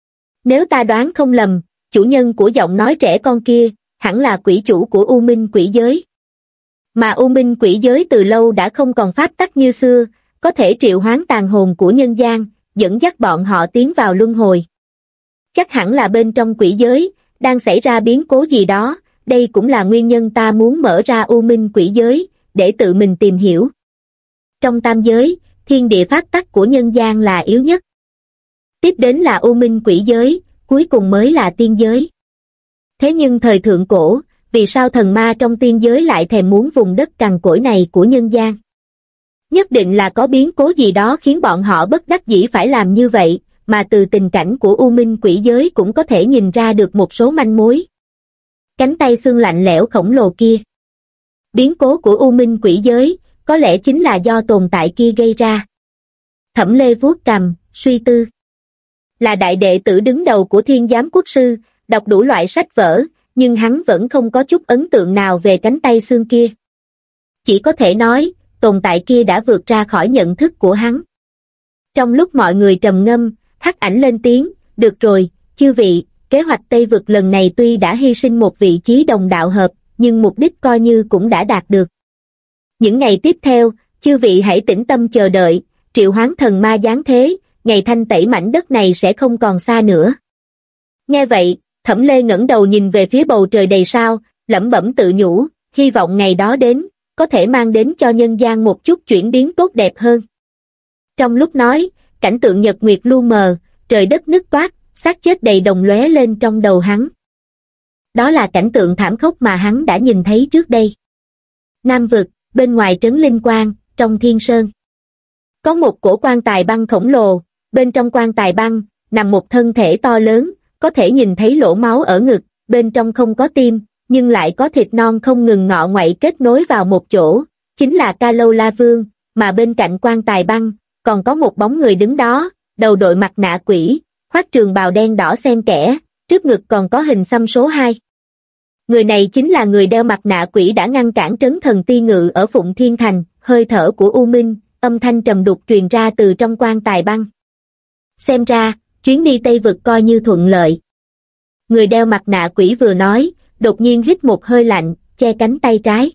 Nếu ta đoán không lầm, chủ nhân của giọng nói trẻ con kia, hẳn là quỷ chủ của U Minh quỷ giới. Mà U Minh quỷ giới từ lâu đã không còn pháp tắc như xưa, có thể triệu hoán tàn hồn của nhân gian, dẫn dắt bọn họ tiến vào luân hồi. Chắc hẳn là bên trong quỷ giới, đang xảy ra biến cố gì đó, đây cũng là nguyên nhân ta muốn mở ra U Minh quỷ giới, để tự mình tìm hiểu. Trong tam giới, thiên địa pháp tắc của nhân gian là yếu nhất. Tiếp đến là U Minh quỷ giới, cuối cùng mới là tiên giới. Thế nhưng thời thượng cổ, vì sao thần ma trong tiên giới lại thèm muốn vùng đất cằn cỗi này của nhân gian? Nhất định là có biến cố gì đó khiến bọn họ bất đắc dĩ phải làm như vậy, mà từ tình cảnh của U Minh quỷ giới cũng có thể nhìn ra được một số manh mối. Cánh tay xương lạnh lẽo khổng lồ kia. Biến cố của U Minh quỷ giới, có lẽ chính là do tồn tại kia gây ra. Thẩm Lê vuốt cằm, suy tư. Là đại đệ tử đứng đầu của Thiên Giám Quốc Sư, đọc đủ loại sách vở, nhưng hắn vẫn không có chút ấn tượng nào về cánh tay xương kia. Chỉ có thể nói, tồn tại kia đã vượt ra khỏi nhận thức của hắn. Trong lúc mọi người trầm ngâm, Hắc ảnh lên tiếng, được rồi, chư vị, kế hoạch Tây Vực lần này tuy đã hy sinh một vị chí đồng đạo hợp, nhưng mục đích coi như cũng đã đạt được. Những ngày tiếp theo, chư vị hãy tĩnh tâm chờ đợi, triệu hoán thần ma giáng thế, ngày thanh tẩy mảnh đất này sẽ không còn xa nữa. Nghe vậy, Thẩm Lê ngẩng đầu nhìn về phía bầu trời đầy sao, lẩm bẩm tự nhủ, hy vọng ngày đó đến, có thể mang đến cho nhân gian một chút chuyển biến tốt đẹp hơn. Trong lúc nói, cảnh tượng nhật nguyệt lu mờ, trời đất nứt toác, xác chết đầy đồng lóe lên trong đầu hắn. Đó là cảnh tượng thảm khốc mà hắn đã nhìn thấy trước đây. Nam Vực, bên ngoài trấn Linh Quang, trong Thiên Sơn. Có một cổ quan tài băng khổng lồ, bên trong quan tài băng, nằm một thân thể to lớn, có thể nhìn thấy lỗ máu ở ngực, bên trong không có tim, nhưng lại có thịt non không ngừng ngọ ngoại kết nối vào một chỗ, chính là Ca Lâu La Vương, mà bên cạnh quan tài băng, còn có một bóng người đứng đó, đầu đội mặt nạ quỷ, khoác trường bào đen đỏ xen kẽ, trước ngực còn có hình xăm số 2. Người này chính là người đeo mặt nạ quỷ đã ngăn cản Trấn Thần Ti Ngự ở Phụng Thiên Thành, hơi thở của U Minh, âm thanh trầm đục truyền ra từ trong quan tài băng. Xem ra, chuyến đi Tây Vực coi như thuận lợi. Người đeo mặt nạ quỷ vừa nói, đột nhiên hít một hơi lạnh, che cánh tay trái.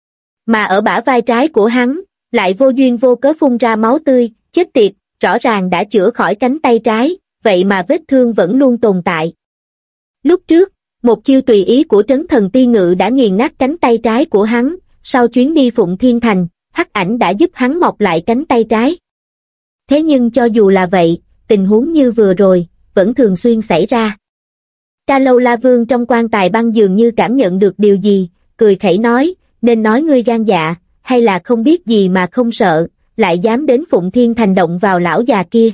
Mà ở bả vai trái của hắn, lại vô duyên vô cớ phun ra máu tươi, chết tiệt, rõ ràng đã chữa khỏi cánh tay trái, vậy mà vết thương vẫn luôn tồn tại. Lúc trước, một chiêu tùy ý của Trấn Thần Ti Ngự đã nghiền nát cánh tay trái của hắn, sau chuyến đi Phụng Thiên Thành, Hắc ảnh đã giúp hắn mọc lại cánh tay trái. Thế nhưng cho dù là vậy, tình huống như vừa rồi, vẫn thường xuyên xảy ra. Ca Lâu La Vương trong quan tài băng dường như cảm nhận được điều gì, cười khẩy nói, nên nói ngươi gan dạ, hay là không biết gì mà không sợ, lại dám đến Phụng Thiên Thành động vào lão già kia.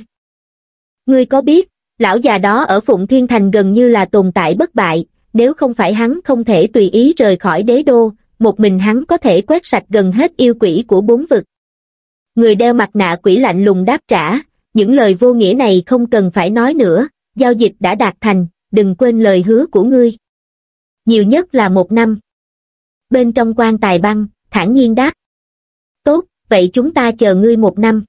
Ngươi có biết, lão già đó ở Phụng Thiên Thành gần như là tồn tại bất bại, nếu không phải hắn không thể tùy ý rời khỏi đế đô, một mình hắn có thể quét sạch gần hết yêu quỷ của 4 vực. Người đeo mặt nạ quỷ lạnh lùng đáp trả, những lời vô nghĩa này không cần phải nói nữa, giao dịch đã đạt thành, đừng quên lời hứa của ngươi. Nhiều nhất là 1 năm. Bên trong quan tài băng, thản nhiên đáp. Tốt, vậy chúng ta chờ ngươi 1 năm.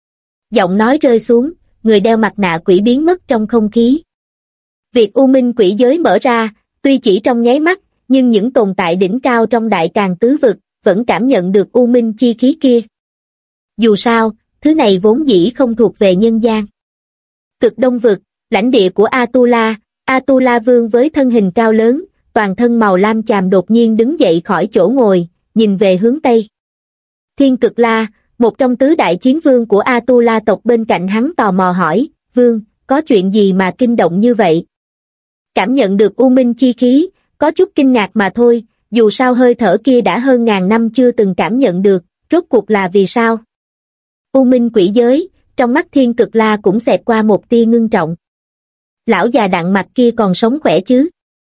Giọng nói rơi xuống, người đeo mặt nạ quỷ biến mất trong không khí. Việc U Minh quỷ giới mở ra, tuy chỉ trong nháy mắt, nhưng những tồn tại đỉnh cao trong đại càn tứ vực vẫn cảm nhận được u minh chi khí kia. Dù sao, thứ này vốn dĩ không thuộc về nhân gian. Cực Đông vực, lãnh địa của Atula Vương với thân hình cao lớn, toàn thân màu lam chàm đột nhiên đứng dậy khỏi chỗ ngồi, nhìn về hướng Tây. Thiên Cực La, một trong tứ đại chiến vương của Atula tộc bên cạnh hắn tò mò hỏi, Vương, có chuyện gì mà kinh động như vậy? Cảm nhận được u minh chi khí, có chút kinh ngạc mà thôi, dù sao hơi thở kia đã hơn ngàn năm chưa từng cảm nhận được, rốt cuộc là vì sao? U minh quỷ giới, trong mắt Thiên Cực La cũng xẹt qua một tia ngưng trọng. Lão già đặng mặt kia còn sống khỏe chứ?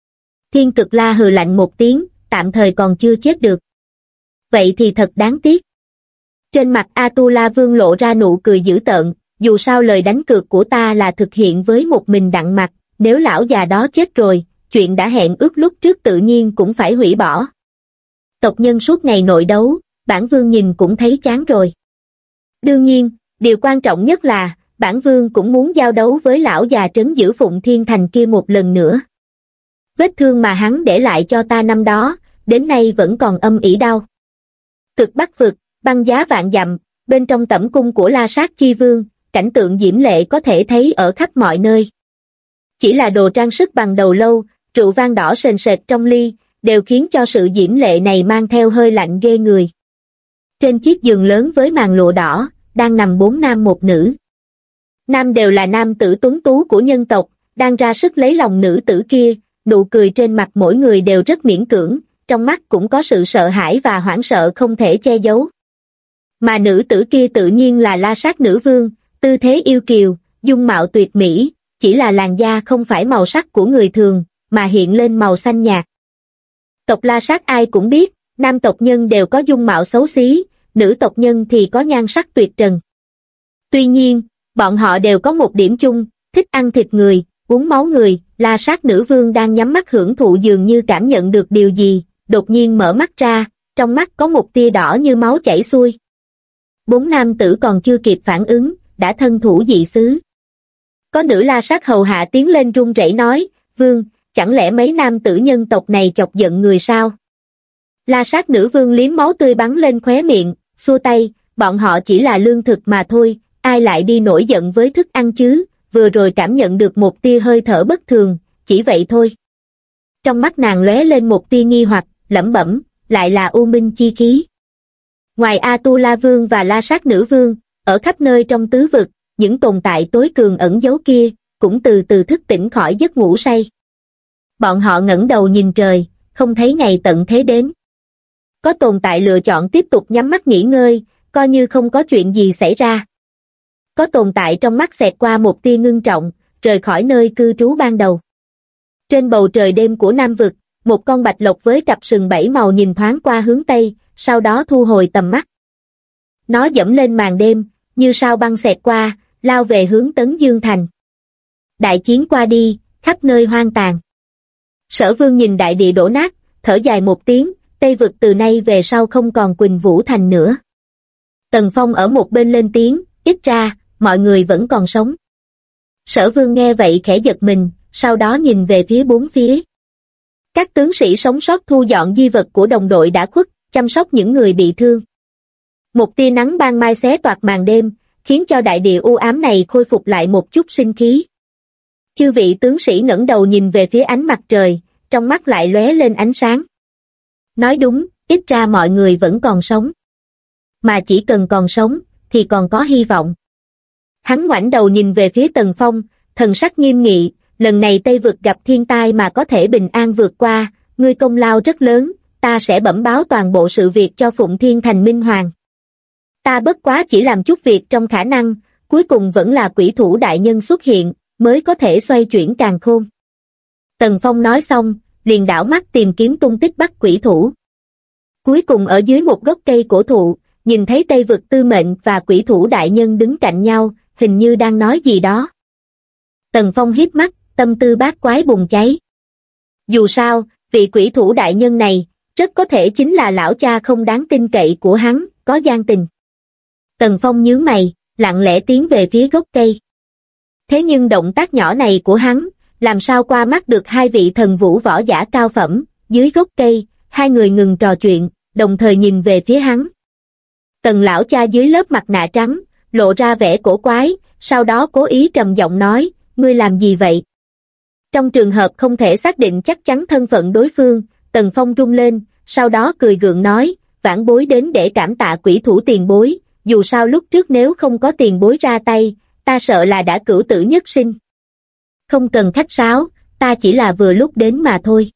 Thiên Cực La hừ lạnh một tiếng, tạm thời còn chưa chết được. Vậy thì thật đáng tiếc. Trên mặt Atula Vương lộ ra nụ cười dữ tợn, dù sao lời đánh cược của ta là thực hiện với một mình đặng mặt, nếu lão già đó chết rồi, chuyện đã hẹn ước lúc trước tự nhiên cũng phải hủy bỏ. Tộc nhân suốt ngày nội đấu, bản vương nhìn cũng thấy chán rồi. Đương nhiên, điều quan trọng nhất là, bản vương cũng muốn giao đấu với lão già trấn giữ Phụng Thiên Thành kia một lần nữa. Vết thương mà hắn để lại cho ta năm đó, đến nay vẫn còn âm ỉ đau. Cực Bắc vực, băng giá vạn dặm, bên trong tẩm cung của La Sát Chi Vương, cảnh tượng diễm lệ có thể thấy ở khắp mọi nơi. Chỉ là đồ trang sức bằng đầu lâu, rượu vang đỏ sền sệt trong ly, đều khiến cho sự diễm lệ này mang theo hơi lạnh ghê người. Trên chiếc giường lớn với màn lụa đỏ, đang nằm 4 nam một nữ. Nam đều là nam tử tuấn tú của nhân tộc, đang ra sức lấy lòng nữ tử kia, nụ cười trên mặt mỗi người đều rất miễn cưỡng, trong mắt cũng có sự sợ hãi và hoảng sợ không thể che giấu. Mà nữ tử kia tự nhiên là La Sát Nữ Vương, tư thế yêu kiều, dung mạo tuyệt mỹ, chỉ là làn da không phải màu sắc của người thường, mà hiện lên màu xanh nhạt. Tộc La Sát ai cũng biết, nam tộc nhân đều có dung mạo xấu xí, nữ tộc nhân thì có nhan sắc tuyệt trần. Tuy nhiên, bọn họ đều có một điểm chung, thích ăn thịt người, uống máu người. La Sát Nữ Vương đang nhắm mắt hưởng thụ dường như cảm nhận được điều gì, đột nhiên mở mắt ra, trong mắt có một tia đỏ như máu chảy xuôi. 4 nam tử còn chưa kịp phản ứng, đã thân thủ dị xứ. Có nữ La Sát hầu hạ tiến lên run rẩy nói, Vương, chẳng lẽ mấy nam tử nhân tộc này chọc giận người sao? La Sát Nữ Vương liếm máu tươi bắn lên khóe miệng, xua tay, bọn họ chỉ là lương thực mà thôi, ai lại đi nổi giận với thức ăn chứ, vừa rồi cảm nhận được một tia hơi thở bất thường, chỉ vậy thôi. Trong mắt nàng lóe lên một tia nghi hoặc, lẩm bẩm, lại là u minh chi khí. Ngoài Atula Vương và La Sát Nữ Vương, ở khắp nơi trong tứ vực, những tồn tại tối cường ẩn giấu kia, cũng từ từ thức tỉnh khỏi giấc ngủ say. Bọn họ ngẩng đầu nhìn trời, không thấy ngày tận thế đến. Có tồn tại lựa chọn tiếp tục nhắm mắt nghỉ ngơi, coi như không có chuyện gì xảy ra. Có tồn tại trong mắt xẹt qua một tia ngưng trọng, rời khỏi nơi cư trú ban đầu. Trên bầu trời đêm của Nam vực, một con bạch lộc với cặp sừng 7 màu nhìn thoáng qua hướng Tây, sau đó thu hồi tầm mắt. Nó dẫm lên màn đêm, như sao băng xẹt qua, lao về hướng Tấn Dương Thành. Đại chiến qua đi, khắp nơi hoang tàn. Sở Vương nhìn đại địa đổ nát, thở dài một tiếng, Tây vực từ nay về sau không còn Quỳnh Vũ Thành nữa. Tần Phong ở một bên lên tiếng, ít ra, mọi người vẫn còn sống. Sở Vương nghe vậy khẽ giật mình, sau đó nhìn về phía bốn phía. Các tướng sĩ sống sót thu dọn di vật của đồng đội đã khuất, chăm sóc những người bị thương. Một tia nắng ban mai xé toạc màn đêm, khiến cho đại địa u ám này khôi phục lại một chút sinh khí. Chư vị tướng sĩ ngẩng đầu nhìn về phía ánh mặt trời, trong mắt lại lóe lên ánh sáng. Nói đúng, ít ra mọi người vẫn còn sống. Mà chỉ cần còn sống, thì còn có hy vọng. Hắn ngoảnh đầu nhìn về phía Tần Phong, thần sắc nghiêm nghị, lần này Tây vực gặp thiên tai mà có thể bình an vượt qua, ngươi công lao rất lớn, ta sẽ bẩm báo toàn bộ sự việc cho Phụng Thiên Thành Minh Hoàng. Ta bất quá chỉ làm chút việc trong khả năng, cuối cùng vẫn là quỷ thủ đại nhân xuất hiện, mới có thể xoay chuyển càn khôn. Tần Phong nói xong, liền đảo mắt tìm kiếm tung tích bắt quỷ thủ. Cuối cùng ở dưới một gốc cây cổ thụ, nhìn thấy Tây vực Tư Mệnh và quỷ thủ đại nhân đứng cạnh nhau, hình như đang nói gì đó. Tần Phong híp mắt, tâm tư bát quái bùng cháy. Dù sao, vị quỷ thủ đại nhân này, rất có thể chính là lão cha không đáng tin cậy của hắn, có gian tình. Tần Phong nhướng mày, lặng lẽ tiến về phía gốc cây. Thế nhưng động tác nhỏ này của hắn, làm sao qua mắt được hai vị thần vũ võ giả cao phẩm, dưới gốc cây, hai người ngừng trò chuyện, đồng thời nhìn về phía hắn. Tần lão cha dưới lớp mặt nạ trắng, lộ ra vẻ cổ quái, sau đó cố ý trầm giọng nói, ngươi làm gì vậy? Trong trường hợp không thể xác định chắc chắn thân phận đối phương, Tần Phong rung lên, sau đó cười gượng nói, vãn bối đến để cảm tạ quỷ thủ tiền bối, dù sao lúc trước nếu không có tiền bối ra tay, ta sợ là đã cửu tử nhất sinh. Không cần khách sáo, ta chỉ là vừa lúc đến mà thôi.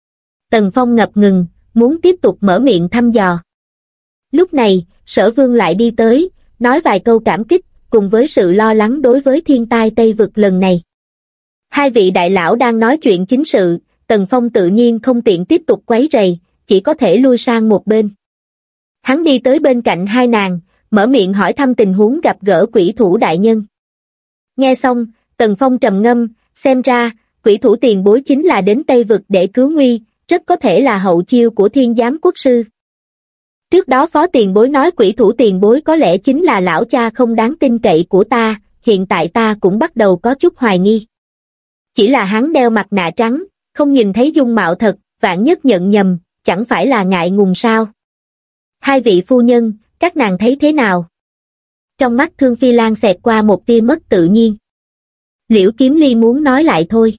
Tần Phong ngập ngừng, muốn tiếp tục mở miệng thăm dò. Lúc này, Sở Vương lại đi tới, nói vài câu cảm kích, cùng với sự lo lắng đối với thiên tai Tây Vực lần này. Hai vị đại lão đang nói chuyện chính sự, Tần Phong tự nhiên không tiện tiếp tục quấy rầy, chỉ có thể lui sang một bên. Hắn đi tới bên cạnh hai nàng, mở miệng hỏi thăm tình huống gặp gỡ quỷ thủ đại nhân. Nghe xong, Tần Phong trầm ngâm, xem ra, quỷ thủ tiền bối chính là đến Tây Vực để cứu nguy, rất có thể là hậu chiêu của Thiên Giám Quốc Sư. Trước đó phó tiền bối nói quỷ thủ tiền bối có lẽ chính là lão cha không đáng tin cậy của ta, hiện tại ta cũng bắt đầu có chút hoài nghi. Chỉ là hắn đeo mặt nạ trắng, không nhìn thấy dung mạo thật, vạn nhất nhận nhầm, chẳng phải là ngại ngùng sao? Hai vị phu nhân, các nàng thấy thế nào? Trong mắt Thương Phi Lan xẹt qua một tia mất tự nhiên. Liễu Kiếm Ly muốn nói lại thôi.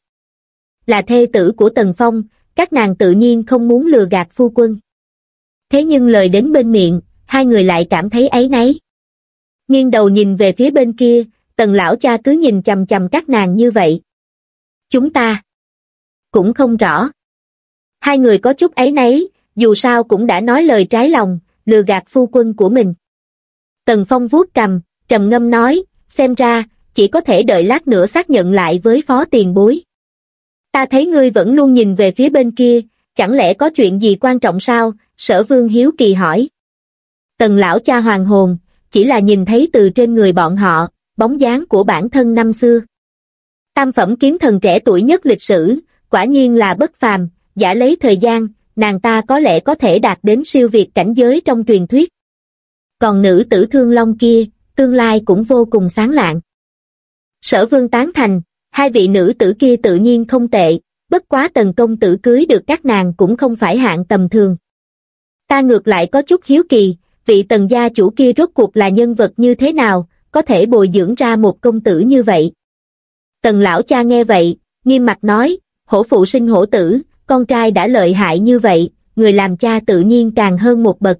Là thê tử của Tần Phong, các nàng tự nhiên không muốn lừa gạt phu quân. Thế nhưng lời đến bên miệng, hai người lại cảm thấy áy náy. Nghiêng đầu nhìn về phía bên kia, Tần lão cha cứ nhìn chằm chằm các nàng như vậy. Chúng ta cũng không rõ. Hai người có chút áy náy, dù sao cũng đã nói lời trái lòng, lừa gạt phu quân của mình. Tần Phong vuốt cằm, trầm ngâm nói, xem ra, chỉ có thể đợi lát nữa xác nhận lại với phó tiền bối. Ta thấy ngươi vẫn luôn nhìn về phía bên kia, chẳng lẽ có chuyện gì quan trọng sao? Sở Vương hiếu kỳ hỏi. Tần lão cha hoàng hồn, chỉ là nhìn thấy từ trên người bọn họ, bóng dáng của bản thân năm xưa. Tam phẩm kiếm thần trẻ tuổi nhất lịch sử, quả nhiên là bất phàm, giả lấy thời gian, nàng ta có lẽ có thể đạt đến siêu việt cảnh giới trong truyền thuyết. Còn nữ tử Thương Long kia, tương lai cũng vô cùng sáng lạng. Sở Vương tán thành, hai vị nữ tử kia tự nhiên không tệ, bất quá Tần công tử cưới được các nàng cũng không phải hạng tầm thường. Ta ngược lại có chút hiếu kỳ, vị Tần gia chủ kia rốt cuộc là nhân vật như thế nào, có thể bồi dưỡng ra một công tử như vậy. Tần lão cha nghe vậy, nghiêm mặt nói, hổ phụ sinh hổ tử, con trai đã lợi hại như vậy, người làm cha tự nhiên càng hơn một bậc.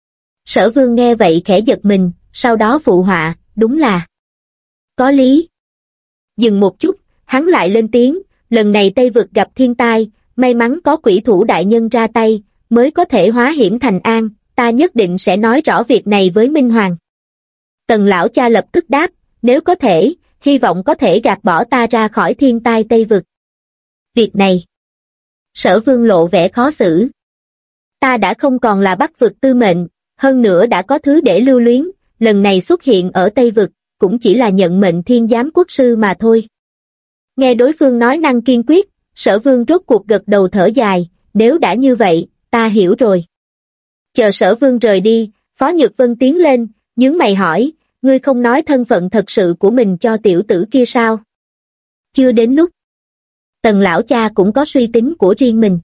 Sở Vương nghe vậy khẽ giật mình, sau đó phụ họa, đúng là có lý. Dừng một chút, hắn lại lên tiếng, lần này Tây Vực gặp thiên tai, may mắn có quỷ thủ đại nhân ra tay, mới có thể hóa hiểm thành an, ta nhất định sẽ nói rõ việc này với Minh Hoàng. Tần lão cha lập tức đáp, nếu có thể, hy vọng có thể gạt bỏ ta ra khỏi thiên tai Tây Vực. Việc này, Sở Vương lộ vẻ khó xử. Ta đã không còn là Bắc Vực tư mệnh, hơn nữa đã có thứ để lưu luyến, lần này xuất hiện ở Tây Vực, cũng chỉ là nhận mệnh Thiên Giám Quốc Sư mà thôi. Nghe đối phương nói năng kiên quyết, Sở Vương rốt cuộc gật đầu thở dài, nếu đã như vậy, ta hiểu rồi. Chờ Sở Vương rời đi, Phó Nhược Vân tiến lên, nhướng mày hỏi, ngươi không nói thân phận thật sự của mình cho tiểu tử kia sao? Chưa đến lúc. Tần lão cha cũng có suy tính của riêng mình.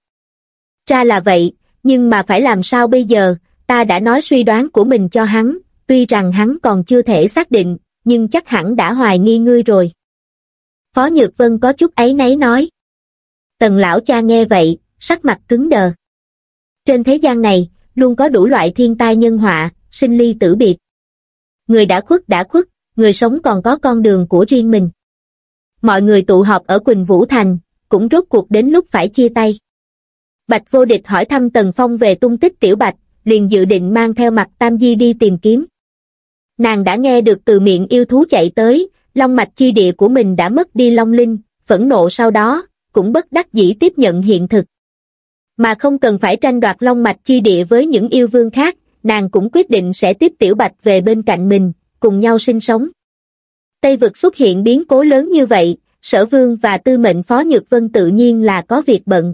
Ra là vậy, nhưng mà phải làm sao bây giờ, ta đã nói suy đoán của mình cho hắn, tuy rằng hắn còn chưa thể xác định, nhưng chắc hẳn đã hoài nghi ngươi rồi. Phó Nhược Vân có chút áy náy nói. Tần lão cha nghe vậy, sắc mặt cứng đờ. Trên thế gian này, luôn có đủ loại thiên tai nhân họa, sinh ly tử biệt. Người đã khuất, người sống còn có con đường của riêng mình. Mọi người tụ họp ở Quỳnh Vũ Thành, cũng rốt cuộc đến lúc phải chia tay. Bạch Vô Địch hỏi thăm Tần Phong về tung tích Tiểu Bạch, liền dự định mang theo Mặt Tam Di đi tìm kiếm. Nàng đã nghe được từ miệng yêu thú chạy tới, long mạch chi địa của mình đã mất đi long linh, phẫn nộ sau đó, cũng bất đắc dĩ tiếp nhận hiện thực. Mà không cần phải tranh đoạt long mạch chi địa với những yêu vương khác, nàng cũng quyết định sẽ tiếp Tiểu Bạch về bên cạnh mình, cùng nhau sinh sống. Tây Vực xuất hiện biến cố lớn như vậy, Sở Vương và tư mệnh Phó Nhược Vân tự nhiên là có việc bận.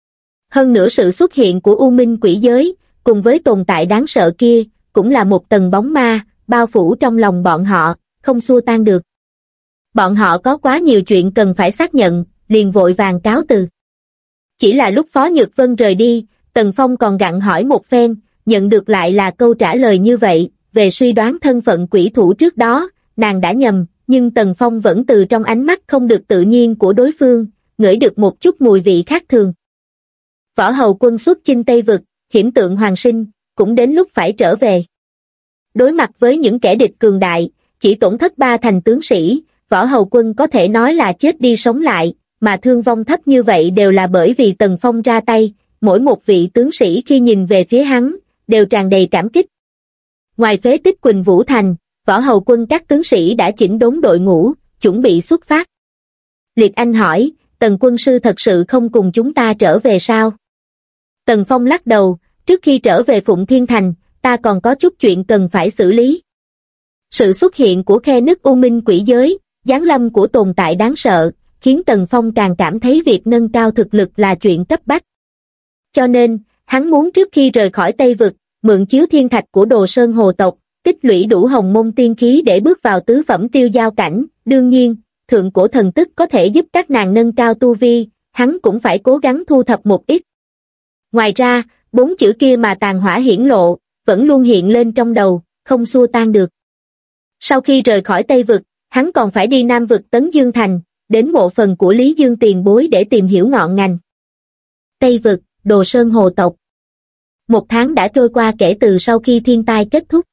Hơn nữa sự xuất hiện của U Minh quỷ giới, cùng với tồn tại đáng sợ kia, cũng là một tầng bóng ma, bao phủ trong lòng bọn họ, không xua tan được. Bọn họ có quá nhiều chuyện cần phải xác nhận, liền vội vàng cáo từ. Chỉ là lúc Phó Nhược Vân rời đi, Tần Phong còn gặng hỏi một phen, nhận được lại là câu trả lời như vậy. Về suy đoán thân phận quỷ thủ trước đó, nàng đã nhầm, nhưng Tần Phong vẫn từ trong ánh mắt không được tự nhiên của đối phương, ngửi được một chút mùi vị khác thường. Võ Hầu Quân xuất chinh Tây Vực, hiểm tượng hoàng sinh, cũng đến lúc phải trở về. Đối mặt với những kẻ địch cường đại, chỉ tổn thất 3 thành tướng sĩ, Võ Hầu Quân có thể nói là chết đi sống lại, mà thương vong thấp như vậy đều là bởi vì Tần Phong ra tay, mỗi một vị tướng sĩ khi nhìn về phía hắn, đều tràn đầy cảm kích. Ngoài phế tích Quỳnh Vũ Thành, Võ Hầu Quân các tướng sĩ đã chỉnh đốn đội ngũ, chuẩn bị xuất phát. Liệt Anh hỏi, Tần quân sư thật sự không cùng chúng ta trở về sao? Tần Phong lắc đầu, trước khi trở về Phụng Thiên Thành, ta còn có chút chuyện cần phải xử lý. Sự xuất hiện của khe nứt U Minh quỷ giới, giáng lâm của tồn tại đáng sợ, khiến Tần Phong càng cảm thấy việc nâng cao thực lực là chuyện cấp bách. Cho nên, hắn muốn trước khi rời khỏi Tây Vực, mượn chiếu thiên thạch của Đồ Sơn Hồ tộc, tích lũy đủ hồng môn tiên khí để bước vào tứ phẩm tiêu giao cảnh. Đương nhiên, thượng cổ thần tức có thể giúp các nàng nâng cao tu vi, hắn cũng phải cố gắng thu thập một ít. Ngoài ra, 4 chữ kia mà tàn hỏa hiển lộ, vẫn luôn hiện lên trong đầu, không xua tan được. Sau khi rời khỏi Tây Vực, hắn còn phải đi Nam Vực Tấn Dương Thành, đến mộ phần của Lý Dương tiền bối để tìm hiểu ngọn ngành. Tây Vực, Đồ Sơn Hồ tộc. 1 tháng đã trôi qua kể từ sau khi thiên tai kết thúc.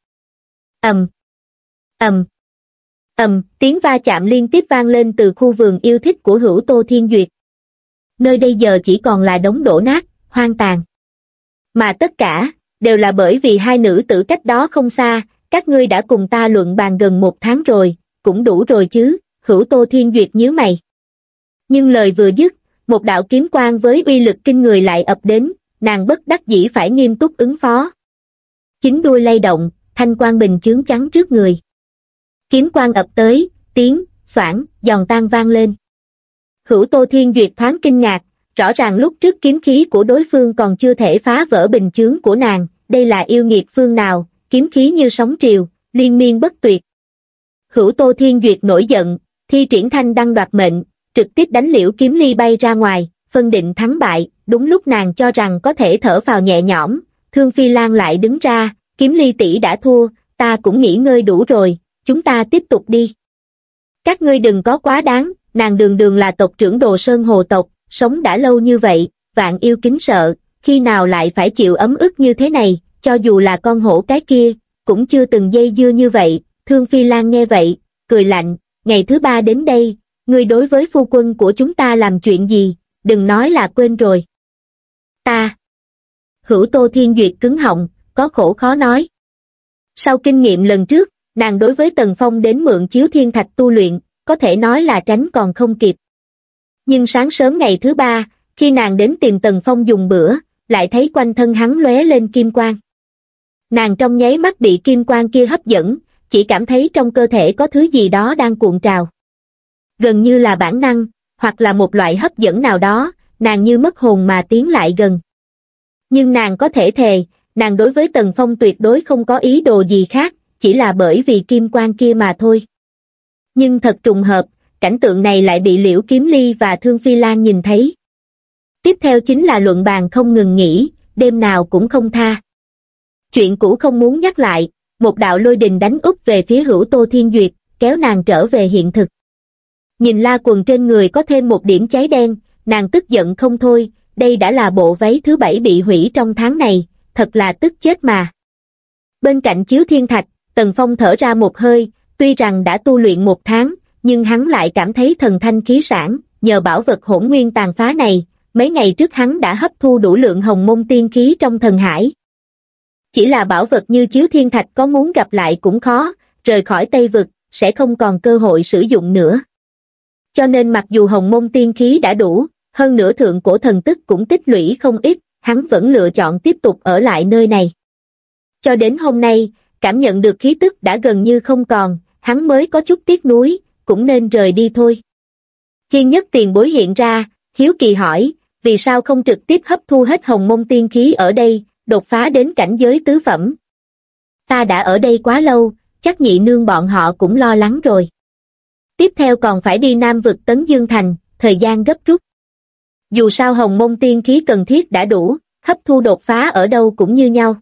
Tiếng va chạm liên tiếp vang lên từ khu vườn yêu thích của Hữu Tô Thiên Duyệt. Nơi đây giờ chỉ còn là đống đổ nát, hoang tàn. Mà tất cả, đều là bởi vì hai nữ tử cách đó không xa, các ngươi đã cùng ta luận bàn gần 1 tháng rồi, cũng đủ rồi chứ, Hữu Tô Thiên Duyệt nhíu mày. Nhưng lời vừa dứt, một đạo kiếm quang với uy lực kinh người lại ập đến, nàng bất đắc dĩ phải nghiêm túc ứng phó. Chính đuôi lay động, thanh quang bình chướng chắn trước người. Kiếm quang ập tới, tiếng, xoảng, giòn tan vang lên. Hữu Tô Thiên Duyệt thoáng kinh ngạc, rõ ràng lúc trước kiếm khí của đối phương còn chưa thể phá vỡ bình chướng của nàng, đây là yêu nghiệt phương nào, kiếm khí như sóng triều, liên miên bất tuyệt. Hữu Tô Thiên Duyệt nổi giận, thi triển thanh đăng đoạt mệnh, trực tiếp đánh Liễu Kiếm Ly bay ra ngoài, phân định thắng bại. Đúng lúc nàng cho rằng có thể thở phào nhẹ nhõm, Thương Phi Lan lại đứng ra, Kiếm Ly tỷ đã thua, ta cũng nghỉ ngơi đủ rồi, chúng ta tiếp tục đi. Các ngươi đừng có quá đáng, nàng đường đường là tộc trưởng Đồ Sơn Hồ tộc, sống đã lâu như vậy, vạn yêu kính sợ, khi nào lại phải chịu ấm ức như thế này, cho dù là con hổ cái kia, cũng chưa từng dây dưa như vậy. Thương Phi Lan nghe vậy, cười lạnh, ngày thứ 3 đến đây, ngươi đối với phu quân của chúng ta làm chuyện gì, đừng nói là quên rồi. Ta. Hữu Tô Thiên Duyệt cứng họng, có khổ khó nói. Sau kinh nghiệm lần trước, nàng đối với Tần Phong đến mượn chiếu thiên thạch tu luyện, có thể nói là tránh còn không kịp. Nhưng sáng sớm ngày thứ 3, khi nàng đến tìm Tần Phong dùng bữa, lại thấy quanh thân hắn lóe lên kim quang. Nàng trong nháy mắt bị kim quang kia hấp dẫn, chỉ cảm thấy trong cơ thể có thứ gì đó đang cuộn trào. Gần như là bản năng, hoặc là một loại hấp dẫn nào đó, nàng như mất hồn mà tiến lại gần. Nhưng nàng có thể thề, nàng đối với Tần Phong tuyệt đối không có ý đồ gì khác, chỉ là bởi vì kim quang kia mà thôi. Nhưng thật trùng hợp, cảnh tượng này lại bị Liễu Kiếm Ly và Thương Phi Lan nhìn thấy. Tiếp theo chính là luận bàn không ngừng nghỉ, đêm nào cũng không tha. Chuyện cũ không muốn nhắc lại, một đạo lôi đình đánh úp về phía Hữu Tô Thiên Duyệt, kéo nàng trở về hiện thực. Nhìn la quần trên người có thêm một điểm cháy đen, nàng tức giận không thôi, đây đã là bộ váy thứ 7 bị hủy trong tháng này, thật là tức chết mà. Bên cạnh chiếu thiên thạch, Tần Phong thở ra một hơi, tuy rằng đã tu luyện 1 tháng, nhưng hắn lại cảm thấy thần thanh khí sảng, nhờ bảo vật hỗn nguyên tàn phá này, mấy ngày trước hắn đã hấp thu đủ lượng hồng môn tiên khí trong thần hải. Chỉ là bảo vật như chiếu thiên thạch có muốn gặp lại cũng khó, rời khỏi Tây Vực, sẽ không còn cơ hội sử dụng nữa. Cho nên mặc dù hồng môn tiên khí đã đủ, hơn nữa thượng cổ thần tức cũng tích lũy không ít, hắn vẫn lựa chọn tiếp tục ở lại nơi này. Cho đến hôm nay, cảm nhận được khí tức đã gần như không còn, hắn mới có chút tiếc nuối, cũng nên rời đi thôi. Hiên Nhất tiền bối hiện ra, hiếu kỳ hỏi, vì sao không trực tiếp hấp thu hết hồng môn tiên khí ở đây, đột phá đến cảnh giới tứ phẩm. Ta đã ở đây quá lâu, chắc nhị nương bọn họ cũng lo lắng rồi. Tiếp theo còn phải đi Nam Vực Tấn Dương Thành, thời gian gấp rút. Dù sao hồng môn tiên khí cần thiết đã đủ, hấp thu đột phá ở đâu cũng như nhau.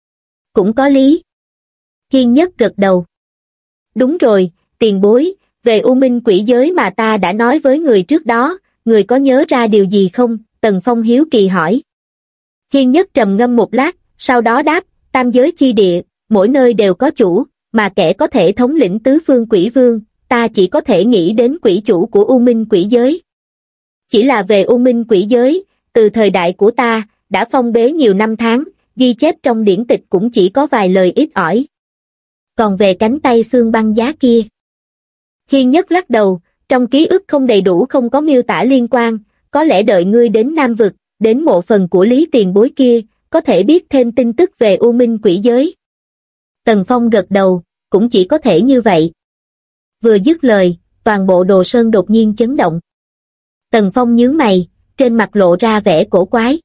Cũng có lý. Hiên Nhất gật đầu. Đúng rồi, tiền bối, về U Minh quỷ giới mà ta đã nói với người trước đó, người có nhớ ra điều gì không? Tần Phong hiếu kỳ hỏi. Hiên Nhất trầm ngâm một lát, sau đó đáp, tam giới chi địa, mỗi nơi đều có chủ, mà kẻ có thể thống lĩnh tứ phương quỷ vương, ta chỉ có thể nghĩ đến quỷ chủ của U Minh quỷ giới. Chỉ là về U Minh quỷ giới, từ thời đại của ta, đã phong bế nhiều năm tháng, ghi chép trong điển tịch cũng chỉ có vài lời ít ỏi. Còn về cánh tay xương băng giá kia. Hiên Nhất lắc đầu, trong ký ức không đầy đủ, không có miêu tả liên quan, có lẽ đợi ngươi đến Nam Vực, đến mộ phần của Lý tiền bối kia, có thể biết thêm tin tức về U Minh quỷ giới. Tần Phong gật đầu, cũng chỉ có thể như vậy. Vừa dứt lời, toàn bộ Đồ Sơn đột nhiên chấn động. Tần Phong nhướng mày, trên mặt lộ ra vẻ cổ quái.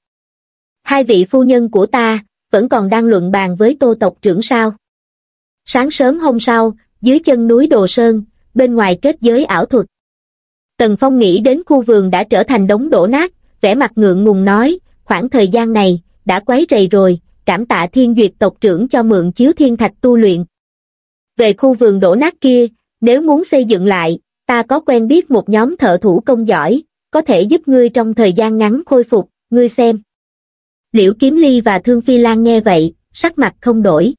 Hai vị phu nhân của ta, vẫn còn đang luận bàn với Tô tộc trưởng sao? Sáng sớm hôm sau, dưới chân núi Đồ Sơn, bên ngoài kết giới ảo thuật. Tần Phong nghĩ đến khu vườn đã trở thành đống đổ nát, vẻ mặt ngượng ngùng nói, khoảng thời gian này, đã quấy rầy rồi, cảm tạ Thiên Duyệt tộc trưởng cho mượn chiếu thiên thạch tu luyện. Về khu vườn đổ nát kia, nếu muốn xây dựng lại, ta có quen biết một nhóm thợ thủ công giỏi, có thể giúp ngươi trong thời gian ngắn khôi phục, ngươi xem. Liễu Kiếm Ly và Thương Phi Lan nghe vậy, sắc mặt không đổi.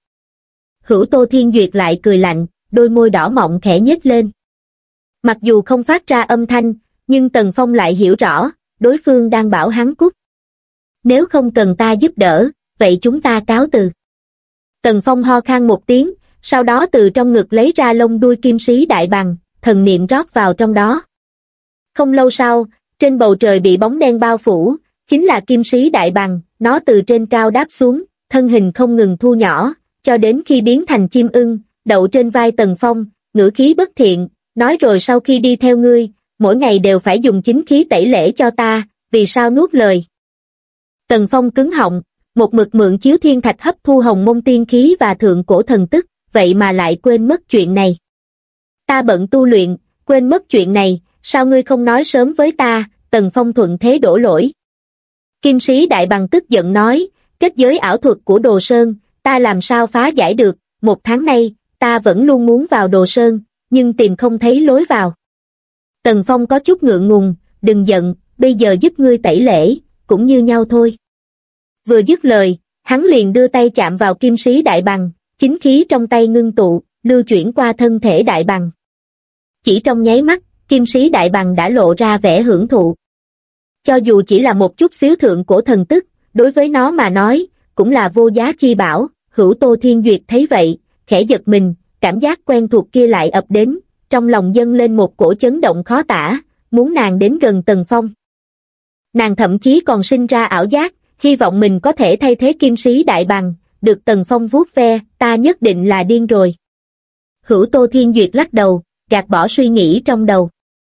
Hữu Tô Thiên Duyệt lại cười lạnh, đôi môi đỏ mọng khẽ nhếch lên. Mặc dù không phát ra âm thanh, nhưng Tần Phong lại hiểu rõ, đối phương đang bảo hắn cút. Nếu không cần ta giúp đỡ, vậy chúng ta cáo từ. Tần Phong ho khan một tiếng, sau đó từ trong ngực lấy ra lông đuôi kim sĩ đại bằng, thần niệm rót vào trong đó. Không lâu sau, trên bầu trời bị bóng đen bao phủ, chính là kim sĩ đại bằng, nó từ trên cao đáp xuống, thân hình không ngừng thu nhỏ, cho đến khi biến thành chim ưng, đậu trên vai Tần Phong, ngữ khí bất thiện, nói rồi sau khi đi theo ngươi, mỗi ngày đều phải dùng chính khí tẩy lễ cho ta, vì sao nuốt lời. Tần Phong cứng họng, một mực mượn chiếu thiên thạch hấp thu hồng môn tiên khí và thượng cổ thần tức, vậy mà lại quên mất chuyện này. Ta bận tu luyện, quên mất chuyện này, sao ngươi không nói sớm với ta? Tần Phong thuận thế đổ lỗi. Kim sĩ đại bằng tức giận nói, kết giới ảo thuật của Đồ Sơn, ta làm sao phá giải được, một tháng nay, ta vẫn luôn muốn vào Đồ Sơn, nhưng tìm không thấy lối vào. Tần Phong có chút ngượng ngùng, đừng giận, bây giờ giúp ngươi tẩy lễ, cũng như nhau thôi. Vừa dứt lời, hắn liền đưa tay chạm vào kim sĩ đại bằng, chính khí trong tay ngưng tụ, lưu chuyển qua thân thể đại bằng. Chỉ trong nháy mắt, kim sĩ đại bằng đã lộ ra vẻ hưởng thụ. Cho dù chỉ là một chút xíu thượng cổ thần tức, đối với nó mà nói, cũng là vô giá chi bảo. Hữu Tô Thiên Duyệt thấy vậy, khẽ giật mình, cảm giác quen thuộc kia lại ập đến, trong lòng dâng lên một cổ chấn động khó tả, muốn nàng đến gần Tần Phong. Nàng thậm chí còn sinh ra ảo giác, hy vọng mình có thể thay thế kim sĩ đại bằng, được Tần Phong vuốt ve, ta nhất định là điên rồi. Hữu Tô Thiên Duyệt lắc đầu, gạt bỏ suy nghĩ trong đầu.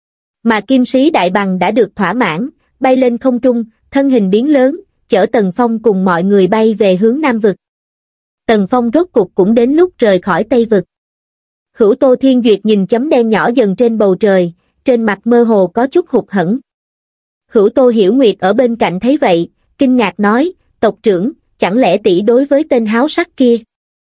Mà kim sĩ đại bằng đã được thỏa mãn, bay lên không trung, thân hình biến lớn, chở Tần Phong cùng mọi người bay về hướng Nam Vực. Tần Phong rốt cục cũng đến lúc rời khỏi Tây Vực. Hữu Tô Thiên Duyệt nhìn chấm đen nhỏ dần trên bầu trời, trên mặt mơ hồ có chút hụt hẫng. Hữu Tô Hiểu Nguyệt ở bên cạnh thấy vậy, kinh ngạc nói, tộc trưởng, chẳng lẽ tỷ đối với tên háo sắc kia?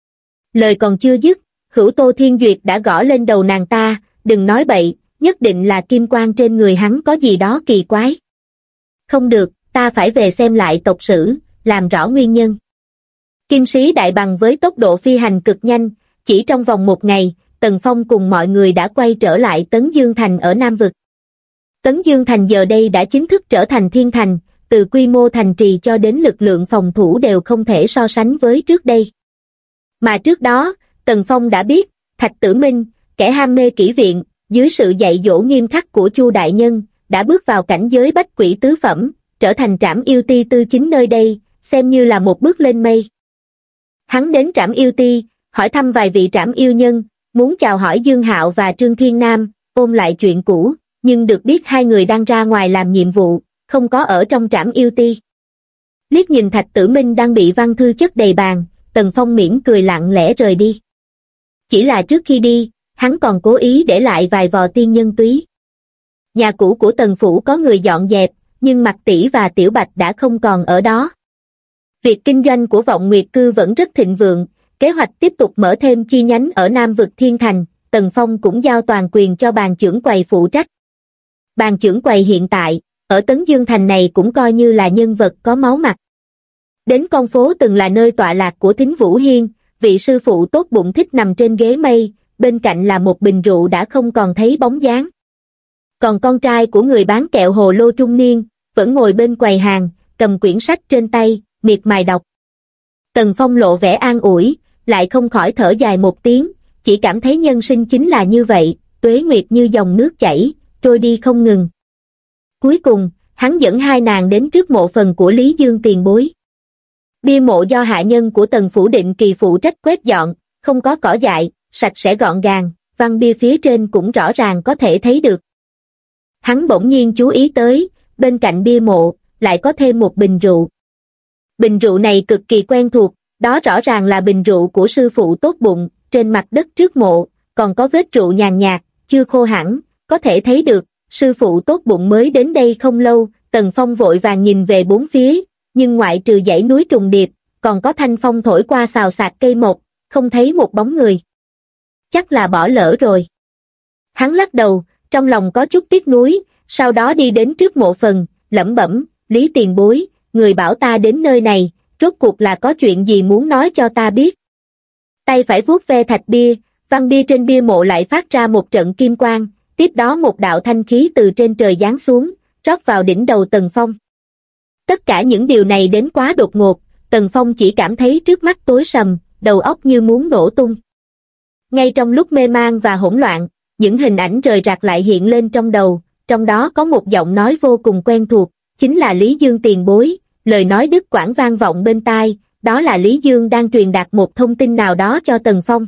Lời còn chưa dứt, Hữu Tô Thiên Duyệt đã gõ lên đầu nàng ta, đừng nói bậy, nhất định là kim quang trên người hắn có gì đó kỳ quái. Không được, ta phải về xem lại tộc sử, làm rõ nguyên nhân. Kim sĩ đại bằng với tốc độ phi hành cực nhanh, chỉ trong vòng một ngày, Tần Phong cùng mọi người đã quay trở lại Tấn Dương Thành ở Nam Vực. Tấn Dương Thành giờ đây đã chính thức trở thành thiên thành, từ quy mô thành trì cho đến lực lượng phòng thủ đều không thể so sánh với trước đây. Mà trước đó, Tần Phong đã biết, Thạch Tử Minh, kẻ ham mê kỹ viện, dưới sự dạy dỗ nghiêm khắc của Chu đại nhân, đã bước vào cảnh giới bách quỷ tứ phẩm, trở thành Trảm Yêu Ti tư chính nơi đây, xem như là một bước lên mây. Hắn đến Trảm Yêu Ti, hỏi thăm vài vị Trảm Yêu nhân, muốn chào hỏi Dương Hạo và Trương Thiên Nam, ôm lại chuyện cũ, nhưng được biết hai người đang ra ngoài làm nhiệm vụ, không có ở trong Trảm Yêu Ti. Liếc nhìn Thạch Tử Minh đang bị văn thư chất đầy bàn, Tần Phong mỉm cười lặng lẽ rời đi. Chỉ là trước khi đi, hắn còn cố ý để lại vài vò tiên nhân túy. Nhà cũ của Tần Phủ có người dọn dẹp, nhưng Mạc Tỷ và Tiểu Bạch đã không còn ở đó. Việc kinh doanh của Vọng Nguyệt Cư vẫn rất thịnh vượng, kế hoạch tiếp tục mở thêm chi nhánh ở Nam vực Thiên Thành, Tần Phong cũng giao toàn quyền cho bàn chưởng quầy phụ trách. Bàn chưởng quầy hiện tại, ở Tấn Dương Thành này cũng coi như là nhân vật có máu mặt. Đến con phố từng là nơi tọa lạc của Thính Vũ Hiên, vị sư phụ tốt bụng thích nằm trên ghế mây, bên cạnh là một bình rượu đã không còn thấy bóng dáng. Còn con trai của người bán kẹo hồ lô trung niên, vẫn ngồi bên quầy hàng, cầm quyển sách trên tay, miệt mài đọc. Tần Phong lộ vẻ an ủi, lại không khỏi thở dài một tiếng, chỉ cảm thấy nhân sinh chính là như vậy, tuế nguyệt như dòng nước chảy, trôi đi không ngừng. Cuối cùng, hắn dẫn hai nàng đến trước mộ phần của Lý Dương tiền bối. Bia mộ do hạ nhân của Tần phủ định kỳ phụ trách quét dọn, không có cỏ dại, sạch sẽ gọn gàng, văn bia phía trên cũng rõ ràng có thể thấy được. Hắn bỗng nhiên chú ý tới, bên cạnh bia mộ, lại có thêm một bình rượu. Bình rượu này cực kỳ quen thuộc, đó rõ ràng là bình rượu của sư phụ tốt bụng, trên mặt đất trước mộ, còn có vết rượu nhàn nhạt, chưa khô hẳn, có thể thấy được, sư phụ tốt bụng mới đến đây không lâu. Tần Phong vội vàng nhìn về bốn phía, nhưng ngoại trừ dãy núi trùng điệp, còn có thanh phong thổi qua xào xạc cây mộc, không thấy một bóng người. Chắc là bỏ lỡ rồi. Hắn lắc đầu, trong lòng có chút tiếc nuối, sau đó đi đến trước mộ phần, lẩm bẩm, Lý tiền bối, người bảo ta đến nơi này, rốt cuộc là có chuyện gì muốn nói cho ta biết. Tay phải vuốt ve thạch bia, văn bia trên bia mộ lại phát ra một trận kim quang, tiếp đó một đạo thanh khí từ trên trời giáng xuống, rót vào đỉnh đầu Tần Phong. Tất cả những điều này đến quá đột ngột, Tần Phong chỉ cảm thấy trước mắt tối sầm, đầu óc như muốn nổ tung. Ngay trong lúc mê man và hỗn loạn, những hình ảnh rời rạc lại hiện lên trong đầu, trong đó có một giọng nói vô cùng quen thuộc, chính là Lý Dương tiền bối, lời nói đứt quãng vang vọng bên tai, đó là Lý Dương đang truyền đạt một thông tin nào đó cho Tần Phong.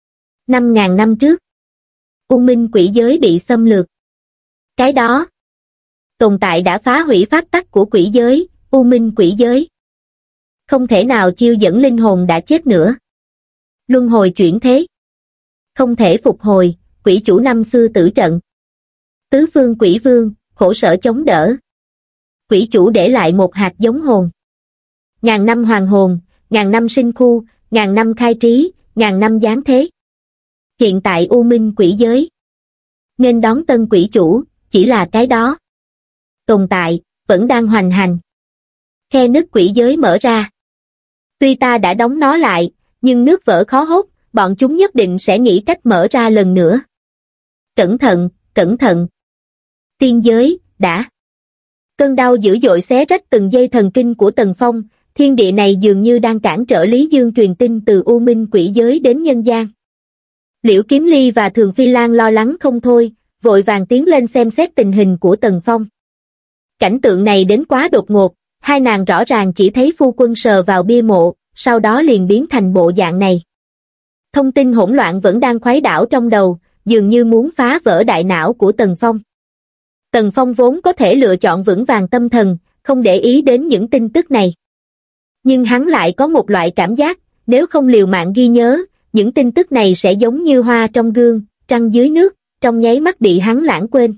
5.000 năm trước, U Minh quỷ giới bị xâm lược. Cái đó, tồn tại đã phá hủy pháp tắc của quỷ giới, U Minh quỷ giới. Không thể nào chiêu dẫn linh hồn đã chết nữa. Luân hồi chuyển thế. Không thể phục hồi, quỷ chủ năm xưa tử trận. Tứ phương quỷ vương, khổ sở chống đỡ. Quỷ chủ để lại một hạt giống hồn. Ngàn năm hoàng hồn, ngàn năm sinh khu, ngàn năm khai trí, ngàn năm giáng thế. Hiện tại U Minh quỷ giới nên đón tân quỷ chủ, chỉ là cái đó. Tồn tại, vẫn đang hoành hành. Khe nứt quỷ giới mở ra. Tuy ta đã đóng nó lại, nhưng nước vỡ khó hốt, bọn chúng nhất định sẽ nghĩ cách mở ra lần nữa. Cẩn thận, cẩn thận. Tiên giới, đã. Cơn đau dữ dội xé rách từng dây thần kinh của Tần Phong, thiên địa này dường như đang cản trở Lý Dương truyền tin từ U Minh quỷ giới đến nhân gian. Liễu Kiếm Ly và Thường Phi Lan lo lắng không thôi, vội vàng tiến lên xem xét tình hình của Tần Phong. Cảnh tượng này đến quá đột ngột, hai nàng rõ ràng chỉ thấy phu quân sờ vào bia mộ, sau đó liền biến thành bộ dạng này. Thông tin hỗn loạn vẫn đang khuấy đảo trong đầu, dường như muốn phá vỡ đại não của Tần Phong. Tần Phong vốn có thể lựa chọn vững vàng tâm thần, không để ý đến những tin tức này. Nhưng hắn lại có một loại cảm giác, nếu không liều mạng ghi nhớ, những tin tức này sẽ giống như hoa trong gương, trăng dưới nước, trong nháy mắt bị hắn lãng quên.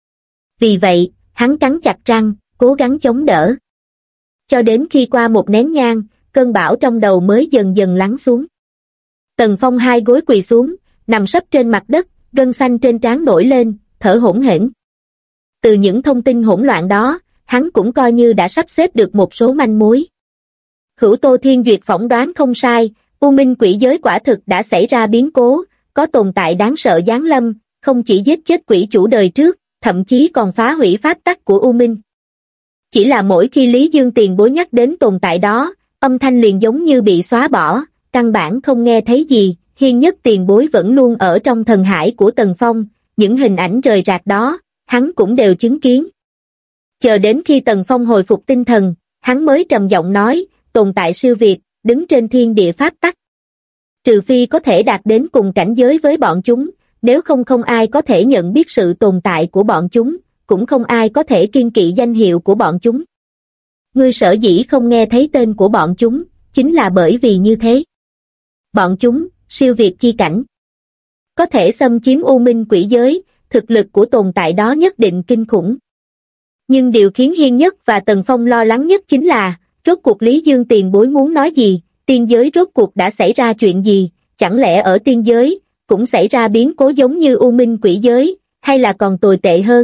Vì vậy, hắn cắn chặt răng, cố gắng chống đỡ. Cho đến khi qua một nén nhang, cơn bão trong đầu mới dần dần lắng xuống. Tần Phong hai gối quỳ xuống, nằm sấp trên mặt đất, gân xanh trên trán nổi lên, thở hổn hển. Từ những thông tin hỗn loạn đó, hắn cũng coi như đã sắp xếp được một số manh mối. Hữu Tô Thiên Duyệt phỏng đoán không sai, U Minh quỷ giới quả thực đã xảy ra biến cố, có tồn tại đáng sợ giáng lâm, không chỉ giết chết quỷ chủ đời trước, thậm chí còn phá hủy pháp tắc của U Minh. Chỉ là mỗi khi Lý Dương tiền bối nhắc đến tồn tại đó, âm thanh liền giống như bị xóa bỏ, căn bản không nghe thấy gì. Hiên Nhất tiền bối vẫn luôn ở trong thần hải của Tần Phong, những hình ảnh rời rạc đó, hắn cũng đều chứng kiến. Chờ đến khi Tần Phong hồi phục tinh thần, hắn mới trầm giọng nói, tồn tại siêu việt, đứng trên thiên địa pháp tắc. Trừ phi có thể đạt đến cùng cảnh giới với bọn chúng, nếu không không ai có thể nhận biết sự tồn tại của bọn chúng, cũng không ai có thể kiêng kỵ danh hiệu của bọn chúng. Ngươi sở dĩ không nghe thấy tên của bọn chúng, chính là bởi vì như thế. Bọn chúng, siêu việt chi cảnh. Có thể xâm chiếm U Minh quỷ giới, thực lực của tồn tại đó nhất định kinh khủng. Nhưng điều khiến Hiên Nhất và Tần Phong lo lắng nhất chính là, rốt cuộc Lý Dương tiền bối muốn nói gì, tiên giới rốt cuộc đã xảy ra chuyện gì, chẳng lẽ ở tiên giới, cũng xảy ra biến cố giống như U Minh Quỷ giới, hay là còn tồi tệ hơn?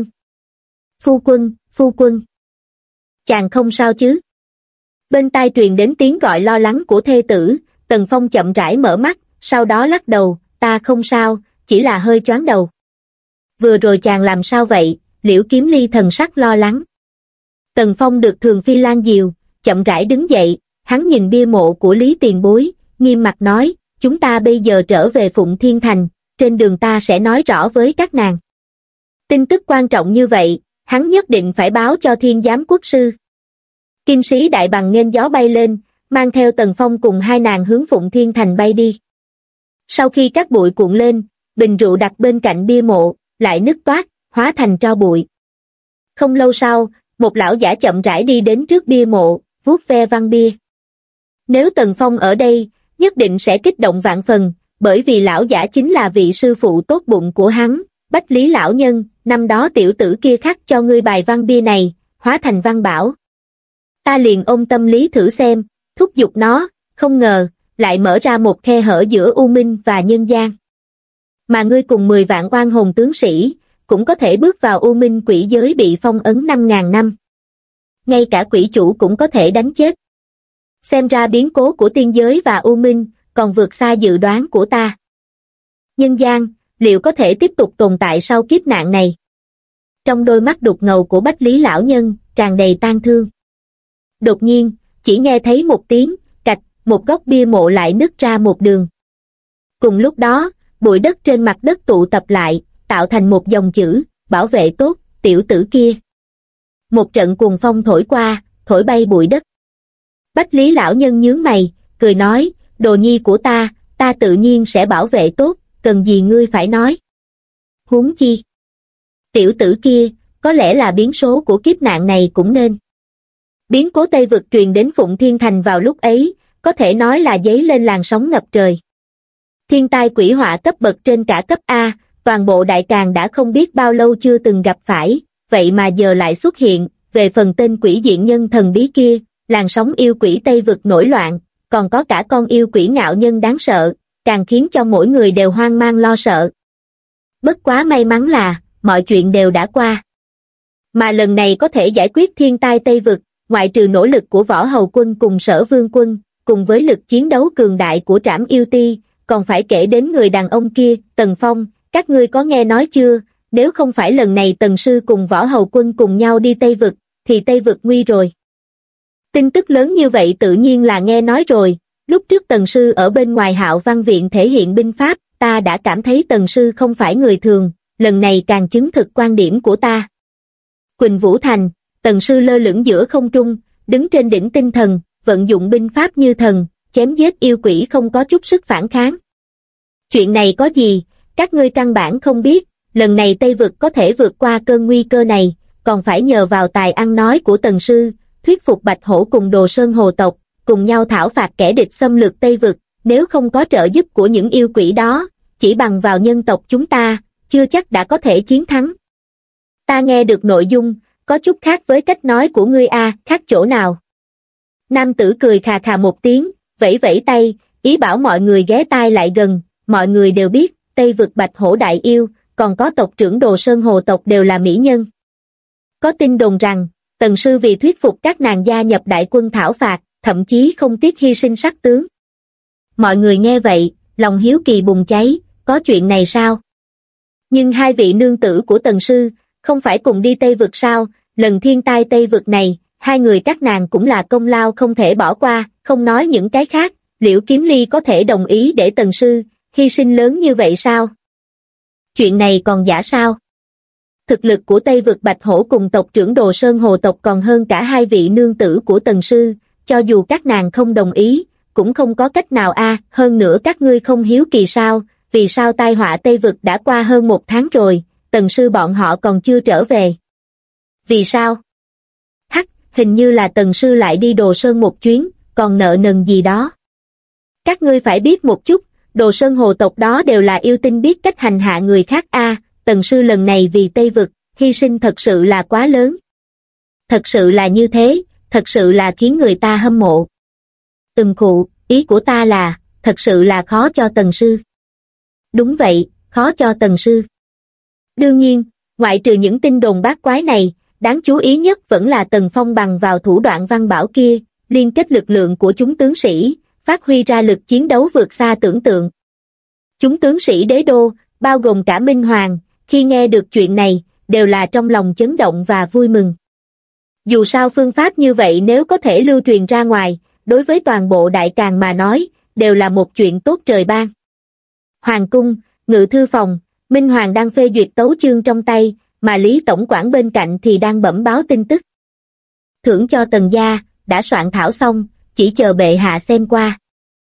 Phu quân. Chàng không sao chứ? Bên tai truyền đến tiếng gọi lo lắng của thê tử, Tần Phong chậm rãi mở mắt, sau đó lắc đầu, ta không sao, chỉ là hơi choáng đầu. Vừa rồi chàng làm sao vậy? Liễu Kiếm Ly thần sắc lo lắng. Tần Phong được Thường Phi Lan dìu, chậm rãi đứng dậy, hắn nhìn bia mộ của Lý tiền bối, nghiêm mặt nói, chúng ta bây giờ trở về Phụng Thiên Thành, trên đường ta sẽ nói rõ với các nàng. Tin tức quan trọng như vậy, hắn nhất định phải báo cho Thiên Giám Quốc sư. Kim sĩ đại bằng nghênh gió bay lên, mang theo Tần Phong cùng hai nàng hướng Phụng Thiên Thành bay đi. Sau khi các bụi cuộn lên, bình rượu đặt bên cạnh bia mộ, lại nứt toác, hóa thành tro bụi. Không lâu sau, một lão giả chậm rãi đi đến trước bia mộ, vuốt ve văn bia. Nếu Tần Phong ở đây, nhất định sẽ kích động vạn phần, bởi vì lão giả chính là vị sư phụ tốt bụng của hắn, Bách Lý lão nhân, năm đó tiểu tử kia khắc cho ngươi bài văn bia này, hóa thành văn bảo. Ta liền ôm tâm lý thử xem, thúc giục nó, không ngờ, lại mở ra một khe hở giữa U Minh và nhân gian. Mà ngươi cùng 10 vạn oan hồn tướng sĩ, cũng có thể bước vào U Minh quỷ giới bị phong ấn 5.000 năm. Ngay cả quỷ chủ cũng có thể đánh chết. Xem ra biến cố của tiên giới và U Minh, còn vượt xa dự đoán của ta. Nhân gian, liệu có thể tiếp tục tồn tại sau kiếp nạn này? Trong đôi mắt đục ngầu của Bách Lý lão nhân, tràn đầy tang thương. Đột nhiên, chỉ nghe thấy một tiếng, cạch, một góc bia mộ lại nứt ra một đường. Cùng lúc đó, bụi đất trên mặt đất tụ tập lại, tạo thành một dòng chữ, bảo vệ tốt, tiểu tử kia. Một trận cuồng phong thổi qua, thổi bay bụi đất. Bách Lý lão nhân nhướng mày, cười nói, đồ nhi của ta tự nhiên sẽ bảo vệ tốt, cần gì ngươi phải nói. Huống chi. Tiểu tử kia, có lẽ là biến số của kiếp nạn này cũng nên. Biến cố Tây Vực truyền đến Phụng Thiên Thành vào lúc ấy, có thể nói là dấy lên làn sóng ngập trời. Thiên tai quỷ họa cấp bậc trên cả cấp A, toàn bộ Đại Càn đã không biết bao lâu chưa từng gặp phải, vậy mà giờ lại xuất hiện, về phần tên quỷ diện nhân thần bí kia, làn sóng yêu quỷ Tây Vực nổi loạn, còn có cả con yêu quỷ ngạo nhân đáng sợ, càng khiến cho mỗi người đều hoang mang lo sợ. Bất quá may mắn là, mọi chuyện đều đã qua. Mà lần này có thể giải quyết thiên tai Tây Vực, ngoại trừ nỗ lực của Võ Hầu Quân cùng Sở Vương Quân, cùng với lực chiến đấu cường đại của Trảm Yêu Ti, còn phải kể đến người đàn ông kia, Tần Phong, các ngươi có nghe nói chưa, nếu không phải lần này Tần Sư cùng Võ Hầu Quân cùng nhau đi Tây Vực, thì Tây Vực nguy rồi. Tin tức lớn như vậy tự nhiên là nghe nói rồi, lúc trước Tần Sư ở bên ngoài Hạo Văn Viện thể hiện binh pháp, ta đã cảm thấy Tần Sư không phải người thường, lần này càng chứng thực quan điểm của ta. Quỳnh Vũ Thành, Tần Sư lơ lửng giữa không trung, đứng trên đỉnh tinh thần, vận dụng binh pháp như thần, chém giết yêu quỷ không có chút sức phản kháng. Chuyện này có gì, các ngươi căn bản không biết, lần này Tây Vực có thể vượt qua cơn nguy cơ này, còn phải nhờ vào tài ăn nói của Tần Sư, thuyết phục Bạch Hổ cùng Đồ Sơn Hồ tộc, cùng nhau thảo phạt kẻ địch xâm lược Tây Vực, nếu không có trợ giúp của những yêu quỷ đó, chỉ bằng vào nhân tộc chúng ta, chưa chắc đã có thể chiến thắng. Ta nghe được nội dung, có chút khác với cách nói của ngươi a, khác chỗ nào? Nam tử cười khà khà một tiếng, vẫy vẫy tay, ý bảo mọi người ghé tai lại gần, mọi người đều biết, Tây Vực Bạch Hổ đại yêu, còn có tộc trưởng Đồ Sơn Hồ tộc đều là mỹ nhân. Có tin đồn rằng, Tần Sư vì thuyết phục các nàng gia nhập đại quân thảo phạt, thậm chí không tiếc hy sinh sắc tướng. Mọi người nghe vậy, lòng hiếu kỳ bùng cháy, có chuyện này sao? Nhưng hai vị nương tử của Tần Sư, không phải cùng đi Tây Vực sao, lần thiên tai Tây Vực này, hai người các nàng cũng là công lao không thể bỏ qua, không nói những cái khác, Liễu Kiếm Ly có thể đồng ý để Tần Sư hy sinh lớn như vậy sao? Chuyện này còn giả sao? Thực lực của Tây Vực Bạch Hổ cùng tộc trưởng Đồ Sơn Hồ tộc còn hơn cả hai vị nương tử của Tần Sư, cho dù các nàng không đồng ý, cũng không có cách nào a. Hơn nữa các ngươi không hiếu kỳ sao, vì sao tai họa Tây Vực đã qua hơn 1 tháng rồi, Tần Sư bọn họ còn chưa trở về. Vì sao? Hắc, hình như là Tần Sư lại đi Đồ Sơn một chuyến, còn nợ nần gì đó. Các ngươi phải biết một chút, Đồ Sơn Hồ tộc đó đều là yêu tinh biết cách hành hạ người khác a. Tần Sư lần này vì Tây Vực, hy sinh thật sự là quá lớn. Thật sự là như thế, thật sự là khiến người ta hâm mộ. Khụ, ý của ta là, thật sự là khó cho Tần sư. Đúng vậy, khó cho Tần sư. Đương nhiên, ngoại trừ những tin đồn bát quái này, đáng chú ý nhất vẫn là Tần Phong bằng vào thủ đoạn văn bảo kia, liên kết lực lượng của chúng tướng sĩ, phát huy ra lực chiến đấu vượt xa tưởng tượng. Chúng tướng sĩ đế đô, bao gồm cả Minh Hoàng, khi nghe được chuyện này, đều là trong lòng chấn động và vui mừng. Dù sao phương pháp như vậy nếu có thể lưu truyền ra ngoài, đối với toàn bộ Đại Càn mà nói, đều là một chuyện tốt trời ban. Hoàng cung, ngự thư phòng, Minh Hoàng đang phê duyệt tấu chương trong tay, mà Lý Tổng quản bên cạnh thì đang bẩm báo tin tức. Thưởng cho Tần gia, đã soạn thảo xong, chỉ chờ bệ hạ xem qua.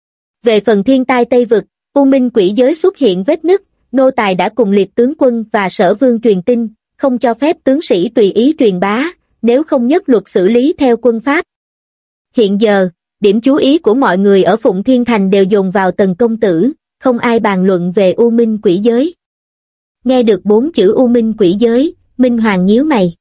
Về phần thiên tai Tây Vực, U Minh quỷ giới xuất hiện vết nứt, nô tài đã cùng liệt tướng quân và sở vương truyền tin, không cho phép tướng sĩ tùy ý truyền bá, nếu không nhất luật xử lý theo quân pháp. Hiện giờ, điểm chú ý của mọi người ở Phụng Thiên Thành đều dồn vào Tần công tử, không ai bàn luận về U Minh quỷ giới. Nghe được 4 chữ U Minh quỷ giới, Minh Hoàng nhíu mày.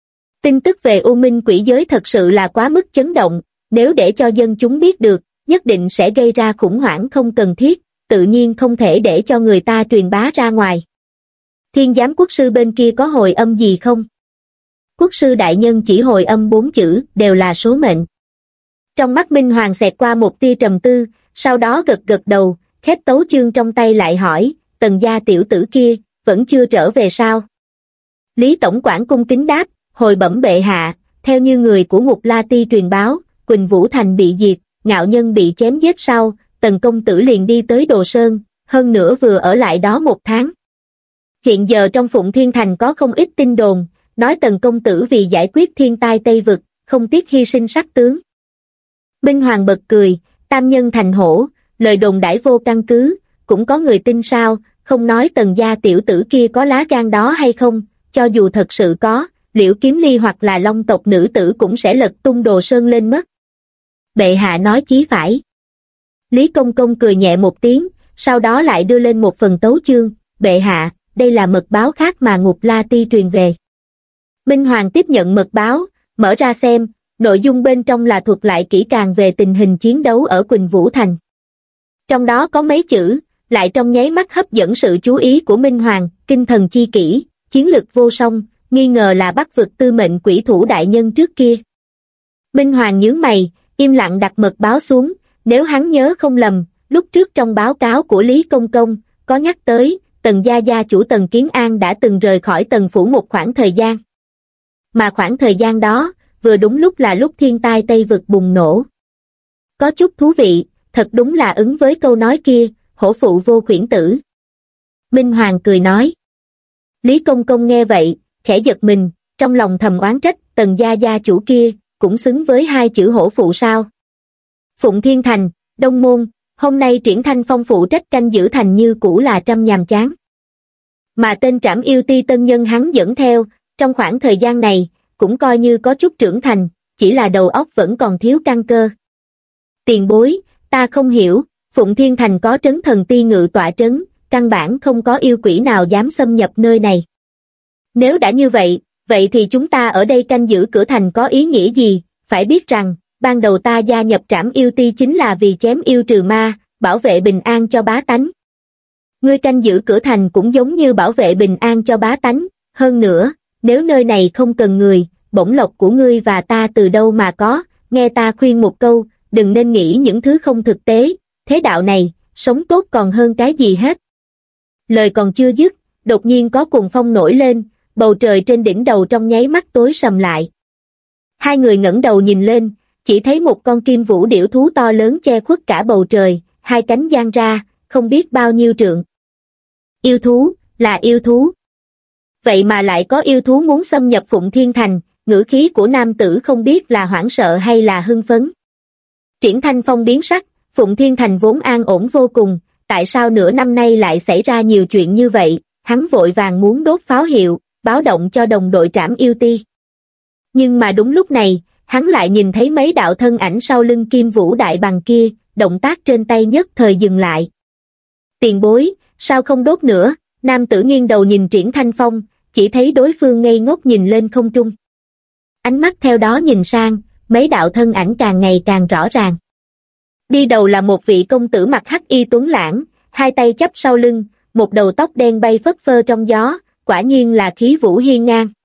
Tin tức về U Minh quỷ giới thật sự là quá mức chấn động, nếu để cho dân chúng biết được, nhất định sẽ gây ra khủng hoảng không cần thiết, tự nhiên không thể để cho người ta truyền bá ra ngoài. Thiên giám quốc sư bên kia có hồi âm gì không? Quốc sư đại nhân chỉ hồi âm 4 chữ, đều là số mệnh. Trong mắt Minh Hoàng xẹt qua một tia trầm tư, sau đó gật gật đầu, khép tấu chương trong tay lại hỏi, Tần gia tiểu tử kia, vẫn chưa trở về sao? Lý Tổng quản cung kính đáp, hồi bẩm bệ hạ, theo như người của Ngục La Ti truyền báo, Quỳnh Vũ Thành bị diệt, Ngạo Nhân bị chém giết sau, Tần công tử liền đi tới Đồ Sơn, hơn nữa vừa ở lại đó 1 tháng. Hiện giờ trong Phụng Thiên Thành có không ít tin đồn, nói Tần công tử vì giải quyết thiên tai Tây Vực, không tiếc hy sinh sắc tướng. Minh Hoàng bật cười, tam nhân thành hổ, lời đồn đãi vô căn cứ, cũng có người tin sao, không nói Tần gia tiểu tử kia có lá gan đó hay không, cho dù thật sự có, Liễu Kiếm Ly hoặc là Long tộc nữ tử cũng sẽ lật tung Đồ Sơn lên mất. Bệ hạ nói chí phải. Lý Công Công cười nhẹ một tiếng, sau đó lại đưa lên một phần tấu chương, bệ hạ, đây là mật báo khác mà Ngục La Ti truyền về. Minh Hoàng tiếp nhận mật báo, mở ra xem, nội dung bên trong là thuật lại kỹ càng về tình hình chiến đấu ở Quỳnh Vũ Thành. Trong đó có mấy chữ, lại trong nháy mắt hấp dẫn sự chú ý của Minh Hoàng, kinh thần chi kỷ, chiến lực vô song, nghi ngờ là Bắc vực tư mệnh quỷ thủ đại nhân trước kia. Minh Hoàng nhướng mày, im lặng đặt mật báo xuống, nếu hắn nhớ không lầm, lúc trước trong báo cáo của Lý Công Công, có nhắc tới, Tần gia gia chủ Tần Kiến An đã từng rời khỏi Tần phủ một khoảng thời gian. Mà khoảng thời gian đó, vừa đúng lúc là lúc thiên tai Tây Vực bùng nổ. Có chút thú vị, thật đúng là ứng với câu nói kia, hổ phụ vô khuyển tử. Minh Hoàng cười nói. Lý Công Công nghe vậy, khẽ giật mình, trong lòng thầm oán trách, Tần gia gia chủ kia, cũng xứng với 2 chữ hổ phụ sao. Phụng Thiên Thành, Đông Môn, hôm nay Triển Thanh Phong phụ trách canh giữ thành như cũ là trăm nhàm chán. Mà tên Trảm Yêu Ti tân nhân hắn dẫn theo, trong khoảng thời gian này, cũng coi như có chút trưởng thành, chỉ là đầu óc vẫn còn thiếu căn cơ. Tiền bối, ta không hiểu, Phụng Thiên Thành có trấn thần ti ngự tọa trấn, căn bản không có yêu quỷ nào dám xâm nhập nơi này. Nếu đã như vậy, vậy thì chúng ta ở đây canh giữ cửa thành có ý nghĩa gì? Phải biết rằng, ban đầu ta gia nhập Trảm Yêu Ti chính là vì chém yêu trừ ma, bảo vệ bình an cho bá tánh. Ngươi canh giữ cửa thành cũng giống như bảo vệ bình an cho bá tánh, hơn nữa, nếu nơi này không cần người, bổng lộc của ngươi và ta từ đâu mà có, nghe ta khuyên một câu, đừng nên nghĩ những thứ không thực tế, thế đạo này, sống tốt còn hơn cái gì hết. Lời còn chưa dứt, đột nhiên có cuồng phong nổi lên, bầu trời trên đỉnh đầu trong nháy mắt tối sầm lại. Hai người ngẩng đầu nhìn lên, chỉ thấy một con kim vũ điểu thú to lớn che khuất cả bầu trời, hai cánh dang ra, không biết bao nhiêu trượng. Yêu thú, là yêu thú. Vậy mà lại có yêu thú muốn xâm nhập Phụng Thiên Thành, ngữ khí của nam tử không biết là hoảng sợ hay là hưng phấn. Triển Thanh Phong biến sắc, Phụng Thiên Thành vốn an ổn vô cùng, tại sao nửa năm nay lại xảy ra nhiều chuyện như vậy, hắn vội vàng muốn đốt pháo hiệu, báo động cho đồng đội Trảm Yêu Ti. Nhưng mà đúng lúc này, hắn lại nhìn thấy mấy đạo thân ảnh sau lưng Kim Vũ Đại Bằng kia, động tác trên tay nhất thời dừng lại. Tiền bối, sao không đốt nữa? Nam tử nghiêng đầu nhìn Triển Thanh Phong, chỉ thấy đối phương ngây ngốc nhìn lên không trung. Ánh mắt theo đó nhìn sang, mấy đạo thân ảnh càng ngày càng rõ ràng. Đi đầu là một vị công tử mặc hắc y tuấn lãng, hai tay chắp sau lưng, một đầu tóc đen bay phất phơ trong gió, quả nhiên là khí vũ hiên ngang.